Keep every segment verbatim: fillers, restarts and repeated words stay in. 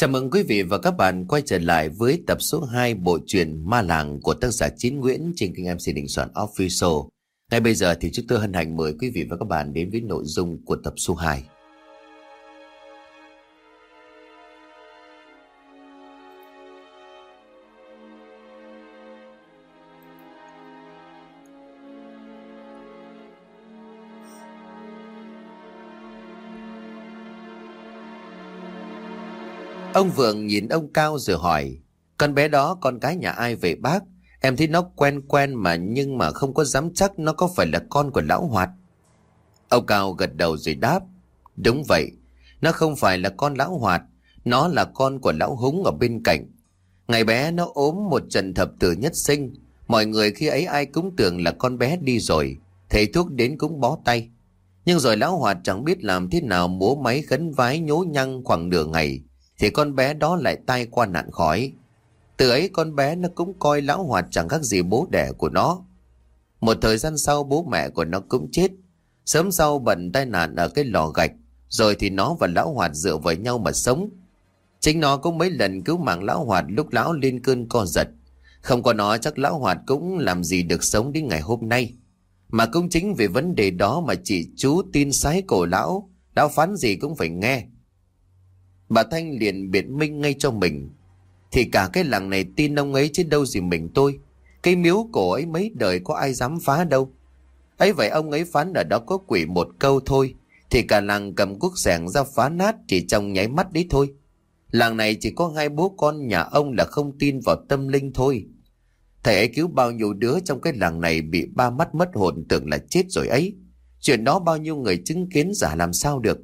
Chào mừng quý vị và các bạn quay trở lại với tập số hai bộ truyện Ma Làng của tác giả Chín Nguyễn trên kênh em xê Đình Soạn Official. Ngay bây giờ thì chúng tôi hân hạnh mời quý vị và các bạn đến với nội dung của tập số hai. Ông Vượng nhìn ông Cao rồi hỏi: Con bé đó con cái nhà ai vậy bác? Em thấy nó quen quen mà nhưng mà không có dám chắc nó có phải là con của lão Hoạt. Ông Cao gật đầu rồi đáp: Đúng vậy, nó không phải là con lão Hoạt, nó là con của lão Húng ở bên cạnh. Ngày bé nó ốm một trận thập tử nhất sinh, mọi người khi ấy ai cũng tưởng là con bé đi rồi, thầy thuốc đến cũng bó tay. Nhưng rồi lão Hoạt chẳng biết làm thế nào múa máy khấn vái nhố nhăng khoảng nửa ngày thì con bé đó lại tai qua nạn khỏi. Từ ấy con bé nó cũng coi lão Hoạt chẳng khác gì bố đẻ của nó. Một thời gian sau bố mẹ của nó cũng chết, sớm sau bận tai nạn ở cái lò gạch. Rồi thì nó và lão Hoạt dựa vào nhau mà sống. Chính nó cũng mấy lần cứu mạng lão Hoạt lúc lão lên cơn co giật. Không có nó chắc lão Hoạt cũng làm gì được sống đến ngày hôm nay. Mà cũng chính vì vấn đề đó mà chị chú tin sái cổ lão, lão phán gì cũng phải nghe. Bà Thanh liền biện minh ngay cho mình: Thì cả cái làng này tin ông ấy chứ đâu gì mình tôi. Cái miếu cổ ấy mấy đời có ai dám phá đâu. Ấy vậy ông ấy phán ở đó có quỷ một câu thôi thì cả làng cầm cuốc xẻng ra phá nát chỉ trong nháy mắt đấy thôi. Làng này chỉ có hai bố con nhà ông là không tin vào tâm linh thôi. Thầy ấy cứu bao nhiêu đứa trong cái làng này bị ba mắt mất hồn tưởng là chết rồi ấy. Chuyện đó bao nhiêu người chứng kiến giả làm sao được.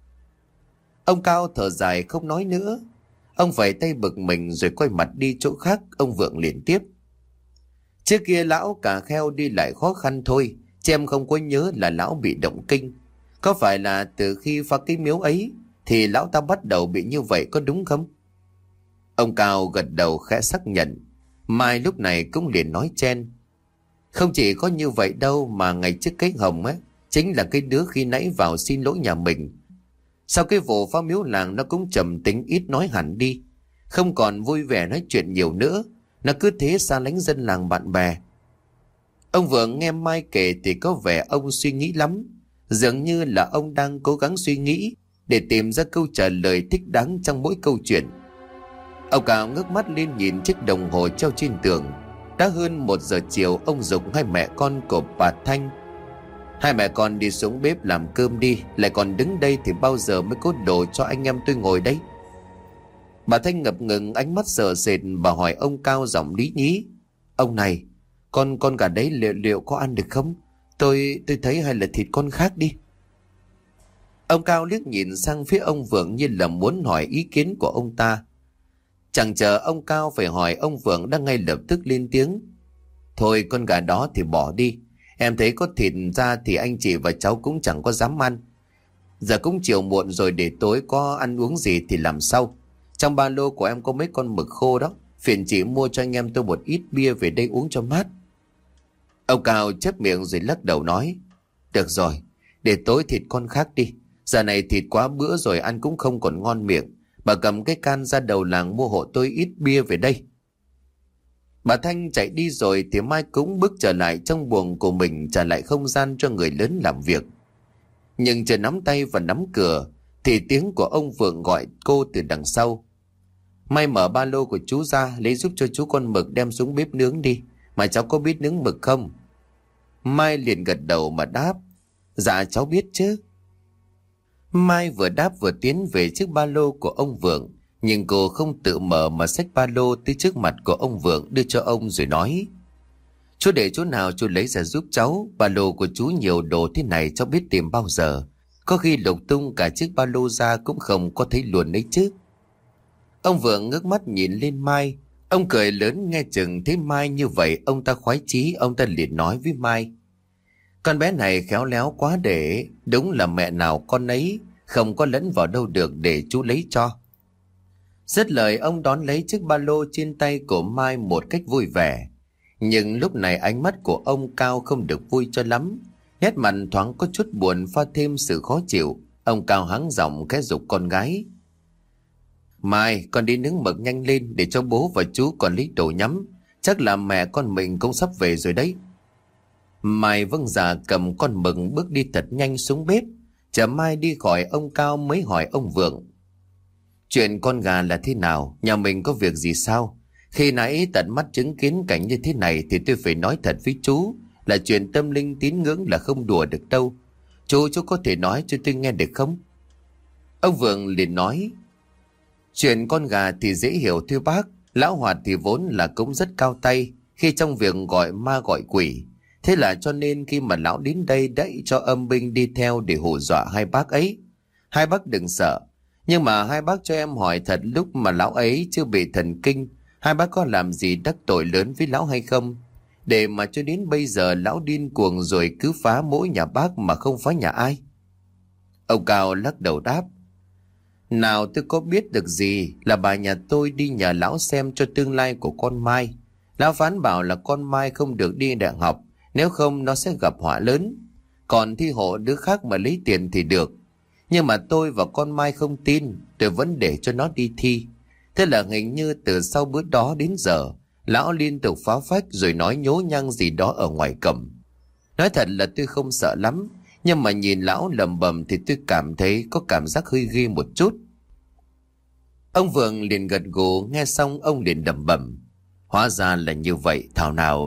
Ông Cao thở dài không nói nữa. Ông vẫy tay bực mình rồi quay mặt đi chỗ khác. Ông Vượng liền tiếp: Trước kia lão cà kheo đi lại khó khăn thôi, chứ em không có nhớ là lão bị động kinh. Có phải là từ khi phá cái miếu ấy thì lão ta bắt đầu bị như vậy có đúng không? Ông Cao gật đầu khẽ xác nhận. Mai lúc này cũng liền nói chen: Không chỉ có như vậy đâu mà ngày trước cái Hồng á, chính là cái đứa khi nãy vào xin lỗi nhà mình. Sau cái vụ phá miếu làng nó cũng trầm tính ít nói hẳn đi, không còn vui vẻ nói chuyện nhiều nữa. Nó cứ thế xa lánh dân làng bạn bè. Ông Vượng nghe Mai kể thì có vẻ ông suy nghĩ lắm. Dường như là ông đang cố gắng suy nghĩ để tìm ra câu trả lời thích đáng trong mỗi câu chuyện. Ông Cao ngước mắt lên nhìn chiếc đồng hồ treo trên tường. Đã hơn một giờ chiều. Ông giục hai mẹ con của bà Thanh: Hai mẹ con đi xuống bếp làm cơm đi, lại còn đứng đây thì bao giờ mới có đồ cho anh em tôi ngồi đấy. Bà Thanh ngập ngừng ánh mắt sợ sệt. Bà hỏi ông Cao giọng lý nhí: Ông này, con con gà đấy liệu liệu có ăn được không? Tôi tôi thấy hay là thịt con khác đi. Ông Cao liếc nhìn sang phía ông Vượng như là muốn hỏi ý kiến của ông ta. Chẳng chờ ông Cao phải hỏi, ông Vượng đã ngay lập tức lên tiếng: Thôi con gà đó thì bỏ đi. Em thấy có thịt ra thì anh chị và cháu cũng chẳng có dám ăn. Giờ cũng chiều muộn rồi, để tối có ăn uống gì thì làm sau. Trong ba lô của em có mấy con mực khô đó, phiền chị mua cho anh em tôi một ít bia về đây uống cho mát. Ông Cao chép miệng rồi lắc đầu nói: Được rồi, để tối thịt con khác đi. Giờ này thịt quá bữa rồi ăn cũng không còn ngon miệng. Bà cầm cái can ra đầu làng mua hộ tôi ít bia về đây. Bà Thanh chạy đi rồi thì Mai cũng bước trở lại trong buồng của mình, trả lại không gian cho người lớn làm việc. Nhưng chờ nắm tay và nắm cửa thì tiếng của ông Vượng gọi cô từ đằng sau: Mai mở ba lô của chú ra, lấy giúp cho chú con mực đem xuống bếp nướng đi. Mà cháu có biết nướng mực không? Mai liền gật đầu mà đáp: Dạ cháu biết chứ. Mai vừa đáp vừa tiến về chiếc ba lô của ông Vượng. Nhưng cô không tự mở mà xách ba lô tới trước mặt của ông Vượng đưa cho ông rồi nói: Chú để chỗ nào chú lấy ra giúp cháu. Ba lô của chú nhiều đồ thế này cháu biết tìm bao giờ. Có khi lục tung cả chiếc ba lô ra cũng không có thấy luôn đấy chứ. Ông Vượng ngước mắt nhìn lên Mai. Ông cười lớn, nghe chừng thấy Mai như vậy ông ta khoái chí. Ông ta liền nói với Mai: Con bé này khéo léo quá để, đúng là mẹ nào con ấy, không có lẫn vào đâu được, để chú lấy cho. Dứt lời ông đón lấy chiếc ba lô trên tay của Mai một cách vui vẻ. Nhưng lúc này ánh mắt của ông Cao không được vui cho lắm. Nét mặt thoáng có chút buồn pha thêm sự khó chịu. Ông Cao hắng giọng khẽ giục con gái: Mai, con đi nướng mực nhanh lên để cho bố và chú còn lấy đồ nhắm. Chắc là mẹ con mình cũng sắp về rồi đấy. Mai vâng dạ cầm con mực bước đi thật nhanh xuống bếp. Chờ Mai đi khỏi, ông Cao mới hỏi ông Vượng: chuyện con gà là thế nào? Nhà mình có việc gì sao? Khi nãy tận mắt chứng kiến cảnh như thế này thì tôi phải nói thật với chú là chuyện tâm linh tín ngưỡng là không đùa được đâu. Chú, chú có thể nói cho tôi nghe được không? Ông Vượng liền nói: chuyện con gà thì dễ hiểu thưa bác. Lão Hoạt thì vốn là cũng rất cao tay khi trong việc gọi ma gọi quỷ. Thế là cho nên khi mà lão đến đây đẩy cho âm binh đi theo để hù dọa hai bác ấy. Hai bác đừng sợ. Nhưng mà hai bác cho em hỏi thật, lúc mà lão ấy chưa bị thần kinh, hai bác có làm gì đắc tội lớn với lão hay không? Để mà cho đến bây giờ lão điên cuồng rồi cứ phá mỗi nhà bác mà không phá nhà ai? Ông Cao lắc đầu đáp: nào tôi có biết được gì, là bà nhà tôi đi nhờ lão xem cho tương lai của con Mai. Lão phán bảo là con Mai không được đi đại học, nếu không nó sẽ gặp họa lớn. Còn thi hộ đứa khác mà lấy tiền thì được. Nhưng mà tôi và con Mai không tin, tôi vẫn để cho nó đi thi. Thế là hình như từ sau bữa đó đến giờ, lão liên tục phá phách rồi nói nhố nhăng gì đó ở ngoài cổng. Nói thật là tôi không sợ lắm, nhưng mà nhìn lão lầm bầm thì tôi cảm thấy có cảm giác hơi ghê một chút. Ông Vượng liền gật gù, nghe xong ông liền đầm bầm: hóa ra là như vậy, thảo nào...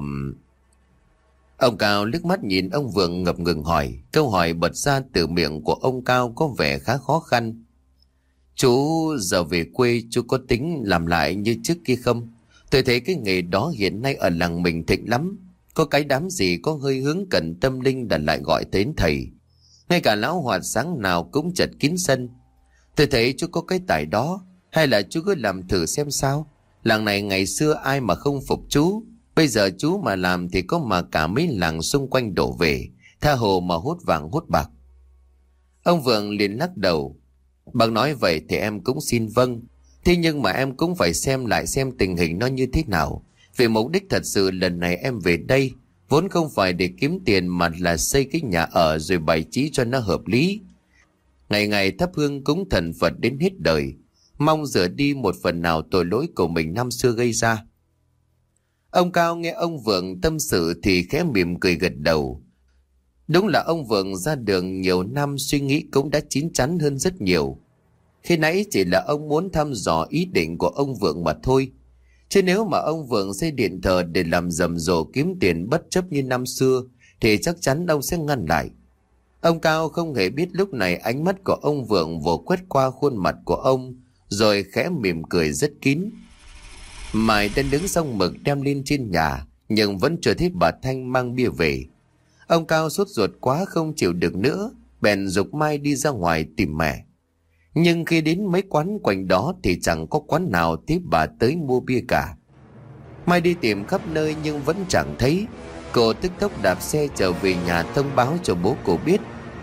Ông Cao liếc mắt nhìn ông Vượng ngập ngừng hỏi. Câu hỏi bật ra từ miệng của ông Cao có vẻ khá khó khăn: chú giờ về quê chú có tính làm lại như trước kia không? Tôi thấy cái nghề đó hiện nay ở làng mình thịnh lắm. Có cái đám gì có hơi hướng cận tâm linh đã lại gọi đến thầy. Ngay cả lão Hoạt sáng nào cũng chật kín sân. Tôi thấy chú có cái tài đó, hay là chú cứ làm thử xem sao. Làng này ngày xưa ai mà không phục chú. Bây giờ chú mà làm thì có mà cả mấy làng xung quanh đổ về, tha hồ mà hút vàng hút bạc. Ông Vượng liền lắc đầu: bác nói vậy thì em cũng xin vâng. Thế nhưng mà em cũng phải xem lại xem tình hình nó như thế nào. Vì mục đích thật sự lần này em về đây vốn không phải để kiếm tiền, mà là xây cái nhà ở rồi bày trí cho nó hợp lý. Ngày ngày thắp hương cúng thần Phật đến hết đời, mong rửa đi một phần nào tội lỗi của mình năm xưa gây ra. Ông Cao nghe ông Vượng tâm sự thì khẽ mỉm cười gật đầu. Đúng là ông Vượng ra đường nhiều năm, suy nghĩ cũng đã chín chắn hơn rất nhiều. Khi nãy chỉ là ông muốn thăm dò ý định của ông Vượng mà thôi. Chứ nếu mà ông Vượng xây điện thờ để làm rầm rộ kiếm tiền bất chấp như năm xưa thì chắc chắn ông sẽ ngăn lại. Ông Cao không hề biết lúc này ánh mắt của ông Vượng vồ quét qua khuôn mặt của ông, rồi khẽ mỉm cười rất kín. Mai đã đứng xong mực đem lên trên nhà, nhưng vẫn chưa thấy bà Thanh mang bia về. Ông Cao sốt ruột quá không chịu được nữa, bèn giục Mai đi ra ngoài tìm mẹ. Nhưng khi đến mấy quán quanh đó thì chẳng có quán nào tiếp bà tới mua bia cả. Mai đi tìm khắp nơi nhưng vẫn chẳng thấy. Cô tức tốc đạp xe trở về nhà thông báo cho bố cô biết.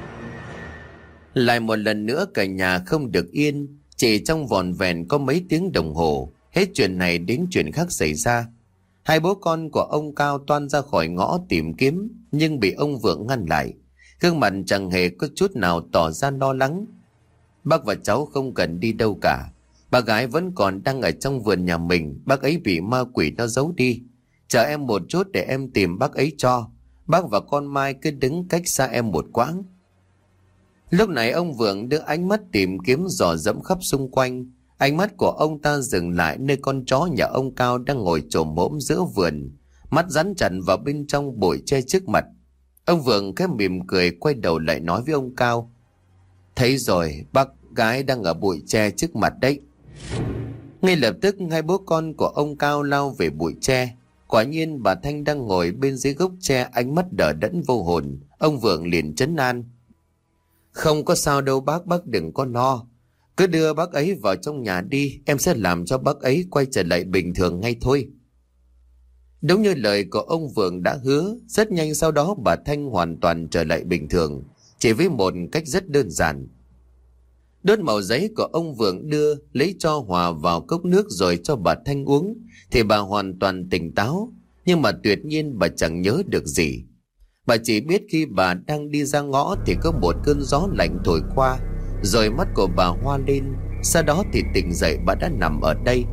Lại một lần nữa cả nhà không được yên. Chỉ trong vòn vẹn có mấy tiếng đồng hồ, hết chuyện này đến chuyện khác xảy ra. Hai bố con của ông Cao toan ra khỏi ngõ tìm kiếm, nhưng bị ông Vượng ngăn lại. Gương mặt chẳng hề có chút nào tỏ ra lo lắng. Bác và cháu không cần đi đâu cả. Bà gái vẫn còn đang ở trong vườn nhà mình. Bác ấy bị ma quỷ nó giấu đi. Chờ em một chút để em tìm bác ấy cho. Bác và con Mai cứ đứng cách xa em một quãng. Lúc này ông Vượng đưa ánh mắt tìm kiếm dò dẫm khắp xung quanh. Ánh mắt của ông ta dừng lại nơi con chó nhà ông Cao đang ngồi chồm hổm giữa vườn, mắt dán chặt vào bên trong bụi tre trước mặt. Ông Vượng khẽ mỉm cười quay đầu lại nói với ông Cao: thấy rồi, bác gái đang ở bụi tre trước mặt đấy. Ngay lập tức hai bố con của ông Cao lao về bụi tre. Quả nhiên bà Thanh đang ngồi bên dưới gốc tre, ánh mắt đờ đẫn vô hồn. Ông Vượng liền trấn an: không có sao đâu bác, bác đừng có lo. Cứ đưa bác ấy vào trong nhà đi, em sẽ làm cho bác ấy quay trở lại bình thường ngay thôi. Đúng như lời của ông Vượng đã hứa, rất nhanh sau đó bà Thanh hoàn toàn trở lại bình thường, chỉ với một cách rất đơn giản. Đốt mẩu giấy của ông Vượng đưa, lấy cho hòa vào cốc nước rồi cho bà Thanh uống, thì bà hoàn toàn tỉnh táo, nhưng mà tuyệt nhiên bà chẳng nhớ được gì. Bà chỉ biết khi bà đang đi ra ngõ thì có một cơn gió lạnh thổi qua, rồi mắt của bà hoa lên, Sau đó thì tỉnh dậy bà đã nằm ở đây.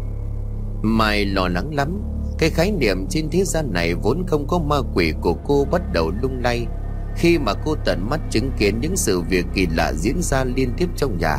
Mai lo lắng lắm. Cái khái niệm trên thế gian này vốn không có ma quỷ của cô bắt đầu lung lay khi mà cô tận mắt chứng kiến những sự việc kỳ lạ diễn ra liên tiếp trong nhà.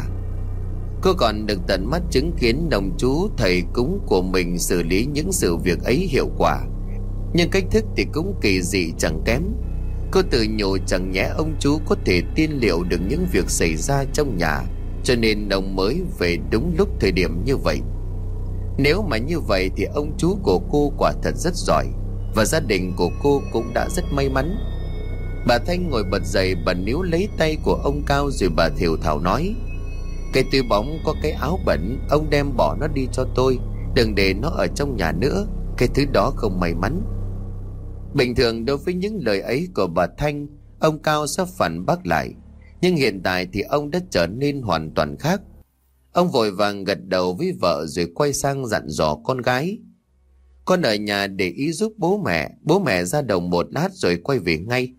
Cô còn được tận mắt chứng kiến đồng chú thầy cúng của mình xử lý những sự việc ấy hiệu quả, nhưng cách thức thì cũng kỳ dị chẳng kém. Cô tự nhủ chẳng nhẽ ông chú có thể tiên liệu được những việc xảy ra trong nhà, cho nên ông mới về đúng lúc thời điểm như vậy. Nếu mà như vậy thì ông chú của cô quả thật rất giỏi, và gia đình của cô cũng đã rất may mắn. Bà Thanh ngồi bật dậy, bà níu lấy tay của ông Cao rồi bà thều thào nói: "Cái túi bóng có cái áo bẩn, ông đem bỏ nó đi cho tôi, đừng để nó ở trong nhà nữa. Cái thứ đó không may mắn." Bình thường đối với những lời ấy của bà Thanh, ông Cao sẽ phản bác lại, nhưng hiện tại thì ông đã trở nên hoàn toàn khác. Ông vội vàng gật đầu với vợ rồi quay sang dặn dò con gái: "Con ở nhà để ý giúp bố mẹ, bố mẹ ra đồng một lát rồi quay về ngay."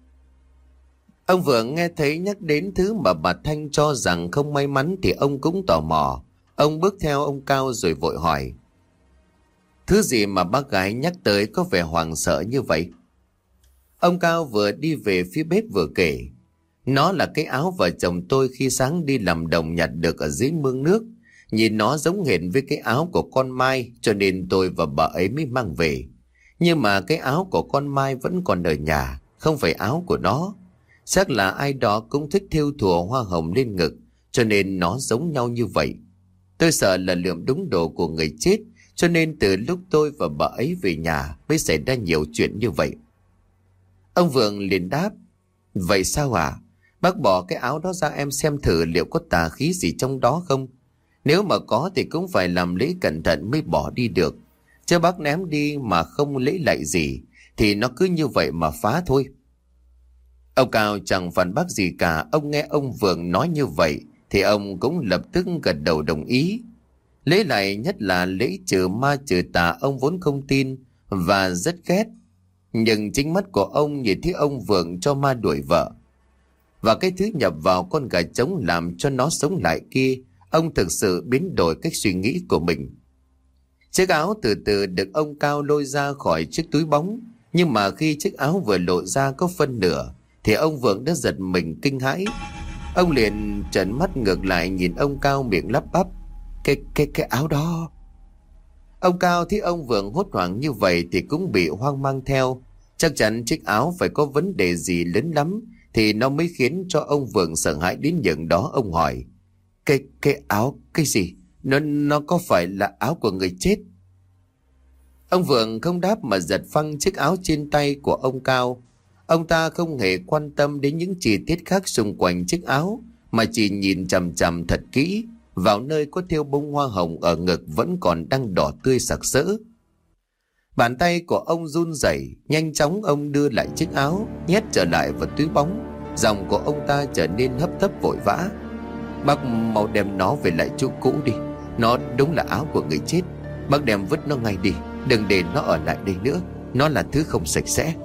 Ông vừa nghe thấy nhắc đến thứ mà bà Thanh cho rằng không may mắn thì ông cũng tò mò. Ông bước theo ông Cao rồi vội hỏi: "Thứ gì mà bác gái nhắc tới có vẻ hoảng sợ như vậy?" Ông Cao vừa đi về phía bếp vừa kể: "Nó là cái áo vợ chồng tôi khi sáng đi làm đồng nhặt được ở dưới mương nước. Nhìn nó giống hệt với cái áo của con Mai, cho nên tôi và bà ấy mới mang về. Nhưng mà cái áo của con Mai vẫn còn ở nhà, không phải áo của nó. Chắc là ai đó cũng thích thêu thùa hoa hồng lên ngực, cho nên nó giống nhau như vậy. Tôi sợ là lượm đúng đồ của người chết, cho nên từ lúc tôi và bà ấy về nhà mới xảy ra nhiều chuyện như vậy." Ông Vượng liền đáp: "Vậy sao à? Bác bỏ cái áo đó ra em xem thử liệu có tà khí gì trong đó không. Nếu mà có thì cũng phải làm lễ cẩn thận mới bỏ đi được. Chứ bác ném đi mà không lễ lạy gì thì nó cứ như vậy mà phá thôi." Ông Cao chẳng phản bác gì cả. Ông nghe ông Vượng nói như vậy thì ông cũng lập tức gật đầu đồng ý. Lễ lạy, nhất là lễ trừ ma trừ tà, ông vốn không tin và rất ghét. Nhưng chính mắt của ông nhìn thấy ông Vượng cho ma đuổi vợ, và cái thứ nhập vào con gà trống làm cho nó sống lại kia, ông thực sự biến đổi cách suy nghĩ của mình. Chiếc áo từ từ được ông Cao lôi ra khỏi chiếc túi bóng, nhưng mà khi chiếc áo vừa lộ ra có phân nửa thì ông Vượng đã giật mình kinh hãi. Ông liền trợn mắt ngược lại nhìn ông Cao, miệng lắp bắp: Cái cái cái áo đó." Ông Cao thấy ông Vượng hốt hoảng như vậy thì cũng bị hoang mang theo. Chắc chắn chiếc áo phải có vấn đề gì lớn lắm thì nó mới khiến cho ông Vượng sợ hãi đến nhường đó. Ông hỏi: Cái cái áo cái gì? Nó nó có phải là áo của người chết?" Ông Vượng không đáp mà giật phăng chiếc áo trên tay của ông Cao. Ông ta không hề quan tâm đến những chi tiết khác xung quanh chiếc áo, mà chỉ nhìn chằm chằm thật kỹ vào nơi có thêu bông hoa hồng ở ngực vẫn còn đang đỏ tươi sặc sỡ. Bàn tay của ông run rẩy, nhanh chóng ông đưa lại chiếc áo, nhét trở lại vào túi bóng. Giọng của ông ta trở nên hấp tấp vội vã: "Bác mau đem nó về lại chỗ cũ đi. Nó đúng là áo của người chết. Bác đem vứt nó ngay đi, đừng để nó ở lại đây nữa. Nó là thứ không sạch sẽ."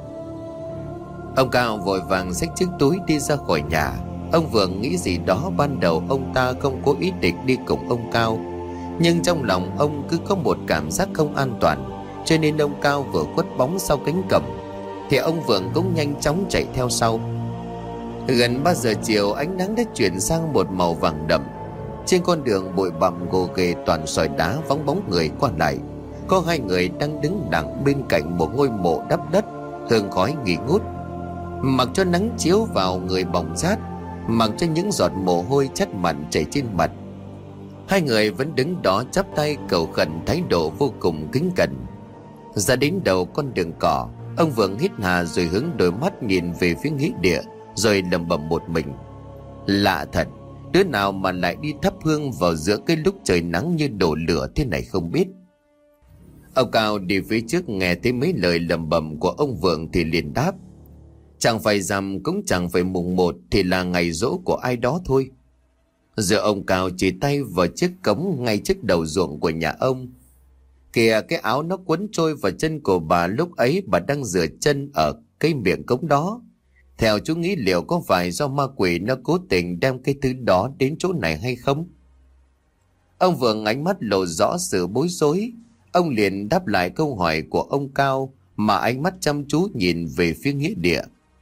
Ông Cao vội vàng xách chiếc túi đi ra khỏi nhà. Ông Vượng nghĩ gì đó, ban đầu ông ta không có ý định đi cùng ông Cao, nhưng trong lòng ông cứ có một cảm giác không an toàn, cho nên ông Cao vừa khuất bóng sau cánh cổng thì ông Vượng cũng nhanh chóng chạy theo sau. Gần ba giờ chiều, ánh nắng đã chuyển sang một màu vàng đậm. Trên con đường bụi bặm gồ ghề toàn sỏi đá, vắng bóng người qua lại. Có hai người đang đứng đằng bên cạnh một ngôi mộ đắp đất, hương khói nghi ngút. Mặc cho nắng chiếu vào người bỏng rát, mặc cho những giọt mồ hôi chắt mặn chảy trên mặt, hai người vẫn đứng đó chắp tay cầu khẩn, thái độ vô cùng kính cẩn. Ra đến đầu con đường cỏ, ông Vượng hít hà rồi hướng đôi mắt nhìn về phía nghĩa địa, rồi lẩm bẩm một mình: Lạ thật, đứa nào mà lại đi thắp hương vào giữa cái lúc trời nắng như đổ lửa thế này không biết. Ông Cao đi phía trước nghe thấy mấy lời lẩm bẩm của ông Vượng thì liền đáp: Chẳng phải rằm cũng chẳng phải mùng một thì là ngày giỗ của ai đó thôi. Giờ ông Cao chỉ tay vào chiếc cống ngay trước đầu ruộng của nhà ông. Kìa, cái áo nó quấn trôi vào chân của bà lúc ấy bà đang rửa chân ở cái miệng cống đó. Theo chú nghĩ liệu có phải do ma quỷ nó cố tình đem cái thứ đó đến chỗ này hay không? Ông Vượng ánh mắt lộ rõ sự bối rối. Ông liền đáp lại câu hỏi của ông Cao mà ánh mắt chăm chú nhìn về phía nghĩa địa.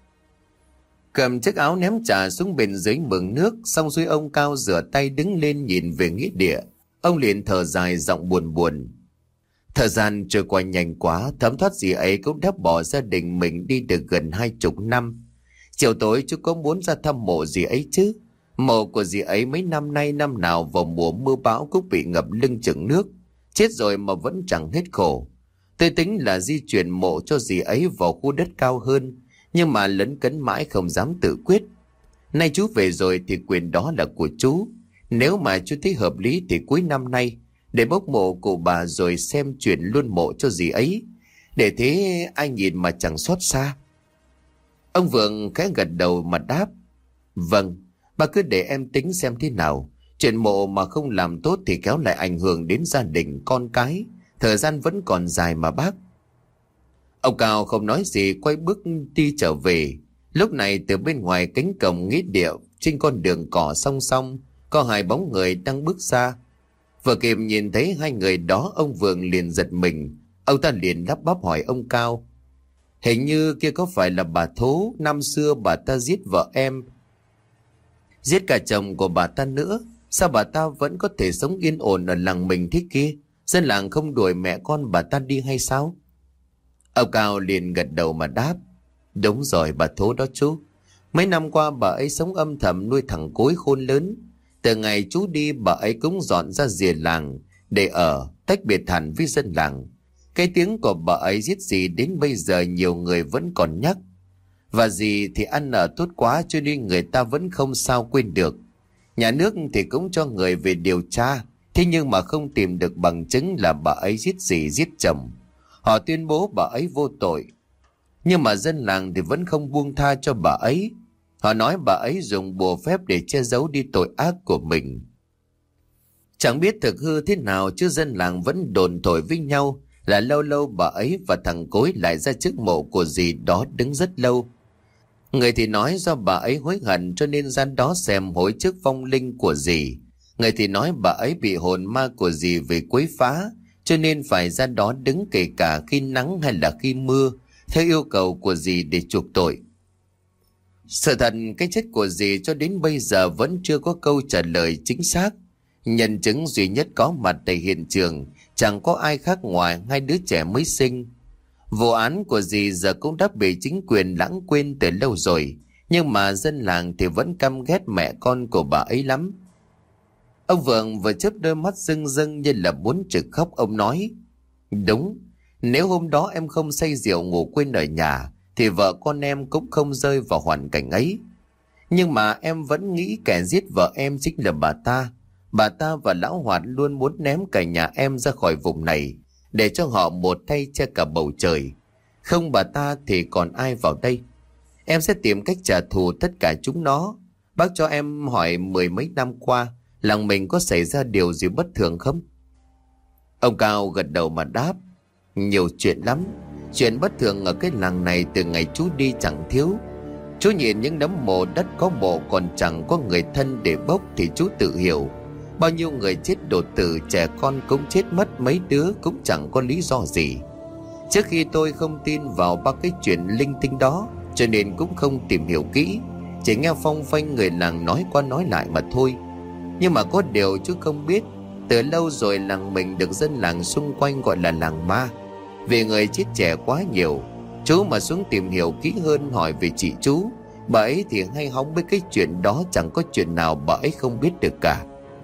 Cầm chiếc áo ném trà xuống bên dưới mương nước, xong xuôi ông Cao rửa tay đứng lên nhìn về nghĩa địa. Ông liền thở dài giọng buồn buồn. Thời gian trôi qua nhanh quá, thấm thoát dì ấy cũng đã bỏ gia đình mình đi được gần hai chục năm. Chiều tối chú có muốn ra thăm mộ dì ấy chứ? Mộ của dì ấy mấy năm nay năm nào vào mùa mưa bão cũng bị ngập lưng chừng nước. Chết rồi mà vẫn chẳng hết khổ. Tôi tính là di chuyển mộ cho dì ấy vào khu đất cao hơn, nhưng mà lấn cấn mãi không dám tự quyết. Nay chú về rồi thì quyền đó là của chú. Nếu mà chú thấy hợp lý thì cuối năm nay để bốc mộ của bà rồi xem chuyển luôn mộ cho dì ấy. Để thế ai nhìn mà chẳng xót xa. Ông Vượng khẽ gật đầu mà đáp. Vâng, bà cứ để em tính xem thế nào. Chuyện mộ mà không làm tốt thì kéo lại ảnh hưởng đến gia đình con cái. Thời gian vẫn còn dài mà bác. Ông Cao không nói gì, quay bước đi trở về. Lúc này từ bên ngoài cánh cổng nghĩa địa, trên con đường cỏ song song, có hai bóng người đang bước ra. Vừa kịp nhìn thấy hai người đó, ông Vượng liền giật mình. Ông ta liền lắp bắp hỏi ông Cao. Hình như kia có phải là bà Thố, năm xưa bà ta giết vợ em, giết cả chồng của bà ta nữa. Sao bà ta vẫn có thể sống yên ổn ở làng mình thế kia? Dân làng không đuổi mẹ con bà ta đi hay sao? Ông Cao liền gật đầu mà đáp. Đúng rồi, bà Thố đó chú. Mấy năm qua bà ấy sống âm thầm nuôi thằng cối khôn lớn. Từ ngày chú đi bà ấy cũng dọn ra rìa làng để ở, tách biệt hẳn với dân làng. Cái tiếng của bà ấy giết dì đến bây giờ nhiều người vẫn còn nhắc. Và dì thì ăn ở tốt quá cho nên người ta vẫn không sao quên được. Nhà nước thì cũng cho người về điều tra, thế nhưng mà không tìm được bằng chứng là bà ấy giết dì giết chồng. Họ tuyên bố bà ấy vô tội. Nhưng mà dân làng thì vẫn không buông tha cho bà ấy. Họ nói bà ấy dùng bùa phép để che giấu đi tội ác của mình. Chẳng biết thực hư thế nào chứ dân làng vẫn đồn thổi với nhau là lâu lâu bà ấy và thằng cối lại ra trước mộ của dì đó đứng rất lâu. Người thì nói do bà ấy hối hận cho nên ra đó xem hối trước vong linh của dì. Người thì nói bà ấy bị hồn ma của dì về quấy phá cho nên phải ra đó đứng kể cả khi nắng hay là khi mưa theo yêu cầu của dì để chuộc tội. Sự thật cái chết của dì cho đến bây giờ vẫn chưa có câu trả lời chính xác. Nhân chứng duy nhất có mặt tại hiện trường chẳng có ai khác ngoài hai đứa trẻ mới sinh. Vụ án của dì giờ cũng đã bị chính quyền lãng quên từ lâu rồi, nhưng mà dân làng thì vẫn căm ghét mẹ con của bà ấy lắm. Ông Vượng vừa chớp đôi mắt rưng rưng như là muốn trực khóc. Ông nói. Đúng, nếu hôm đó em không say rượu ngủ quên ở nhà thì vợ con em cũng không rơi vào hoàn cảnh ấy. Nhưng mà em vẫn nghĩ kẻ giết vợ em chính là bà ta. Bà ta và lão Hoạt luôn muốn ném cả nhà em ra khỏi vùng này để cho họ một tay che cả bầu trời. Không bà ta thì còn ai vào đây. Em sẽ tìm cách trả thù tất cả chúng nó. Bác cho em hỏi mười mấy năm qua làng mình có xảy ra điều gì bất thường không? Ông Cao gật đầu mà đáp. Nhiều chuyện lắm. Chuyện bất thường ở cái làng này từ ngày chú đi chẳng thiếu. Chú nhìn những đống mộ đất có mộ còn chẳng có người thân để bốc thì chú tự hiểu. Bao nhiêu người chết đột tử, trẻ con cũng chết mất mấy đứa cũng chẳng có lý do gì. Trước khi tôi không tin vào ba cái chuyện linh tinh đó cho nên cũng không tìm hiểu kỹ, chỉ nghe phong phanh người làng nói qua nói lại mà thôi. Nhưng mà có điều chú không biết, từ lâu rồi làng mình được dân làng xung quanh gọi là làng ma, vì người chết trẻ quá nhiều. Chú mà xuống tìm hiểu kỹ hơn hỏi về chị chú, bà ấy thì hay hóng với cái chuyện đó, chẳng có chuyện nào bà ấy không biết được cả.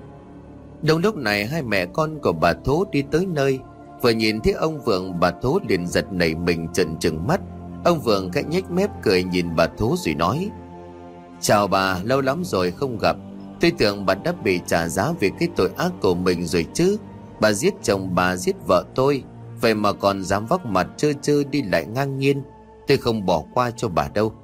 Đúng lúc này hai mẹ con của bà Thố đi tới nơi. Vừa nhìn thấy ông Vượng, bà Thố liền giật nảy mình trợn trừng mắt. Ông Vượng khẽ nhếch mép cười nhìn bà Thố rồi nói. Chào bà, lâu lắm rồi không gặp. Tôi tưởng bà đã bị trả giá vì cái tội ác của mình rồi chứ. Bà giết chồng bà, giết vợ tôi, vậy mà còn dám vóc mặt trơ trơ đi lại ngang nhiên. Tôi không bỏ qua cho bà đâu.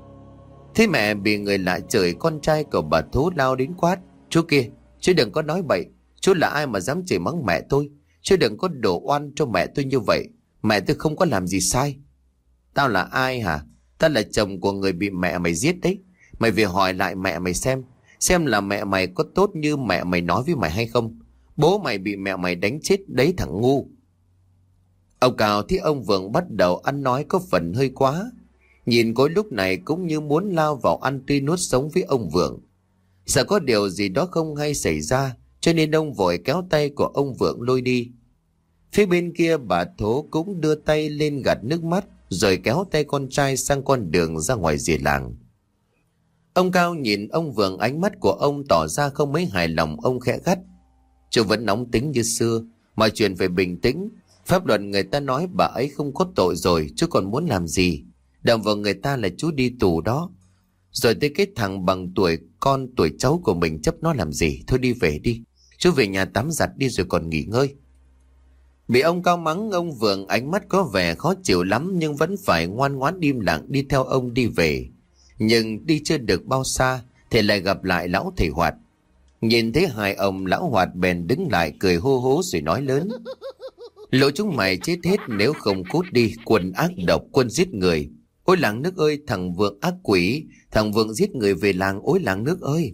Thế mẹ bị người lạ chửi, con trai của bà Thố lao đến quát. Chú kia, chú đừng có nói bậy. Chú là ai mà dám chửi mắng mẹ tôi? Chú đừng có đổ oan cho mẹ tôi như vậy. Mẹ tôi không có làm gì sai. Tao là ai hả? Tao là chồng của người bị mẹ mày giết đấy. Mày về hỏi lại mẹ mày xem Xem là mẹ mày có tốt như mẹ mày nói với mày hay không. Bố mày bị mẹ mày đánh chết đấy thằng ngu. Ông Cao thấy ông Vượng bắt đầu ăn nói có phần hơi quá. Nhìn cô lúc này cũng như muốn lao vào ăn tươi nuốt sống với ông Vượng. Sợ có điều gì đó không hay xảy ra, cho nên ông vội kéo tay của ông Vượng lôi đi. Phía bên kia bà Thố cũng đưa tay lên gạt nước mắt, rồi kéo tay con trai sang con đường ra ngoài rìa làng. Ông Cao nhìn ông Vượng, ánh mắt của ông tỏ ra không mấy hài lòng. Ông khẽ gắt: Chú vẫn nóng tính như xưa, mọi chuyện phải bình tĩnh. Pháp luật người ta nói bà ấy không có tội rồi, chú còn muốn làm gì? Động vào người ta là chú đi tù đó. Rồi tới cái thằng bằng tuổi con tuổi cháu của mình chấp nó làm gì? Thôi đi về đi, chú về nhà tắm giặt đi rồi còn nghỉ ngơi. Bị ông Cao mắng, ông Vượng ánh mắt có vẻ khó chịu lắm, nhưng vẫn phải ngoan ngoãn im lặng đi theo ông đi về. Nhưng đi chưa được bao xa thì lại gặp lại lão thầy Hoạt. Nhìn thấy hai ông, lão Hoạt bèn đứng lại cười hô hố rồi nói lớn: Lũ chúng mày chết hết nếu không cút đi, quân ác độc, quân giết người. Ôi làng nước ơi, thằng Vượng ác quỷ, thằng Vượng giết người về làng, ôi làng nước ơi.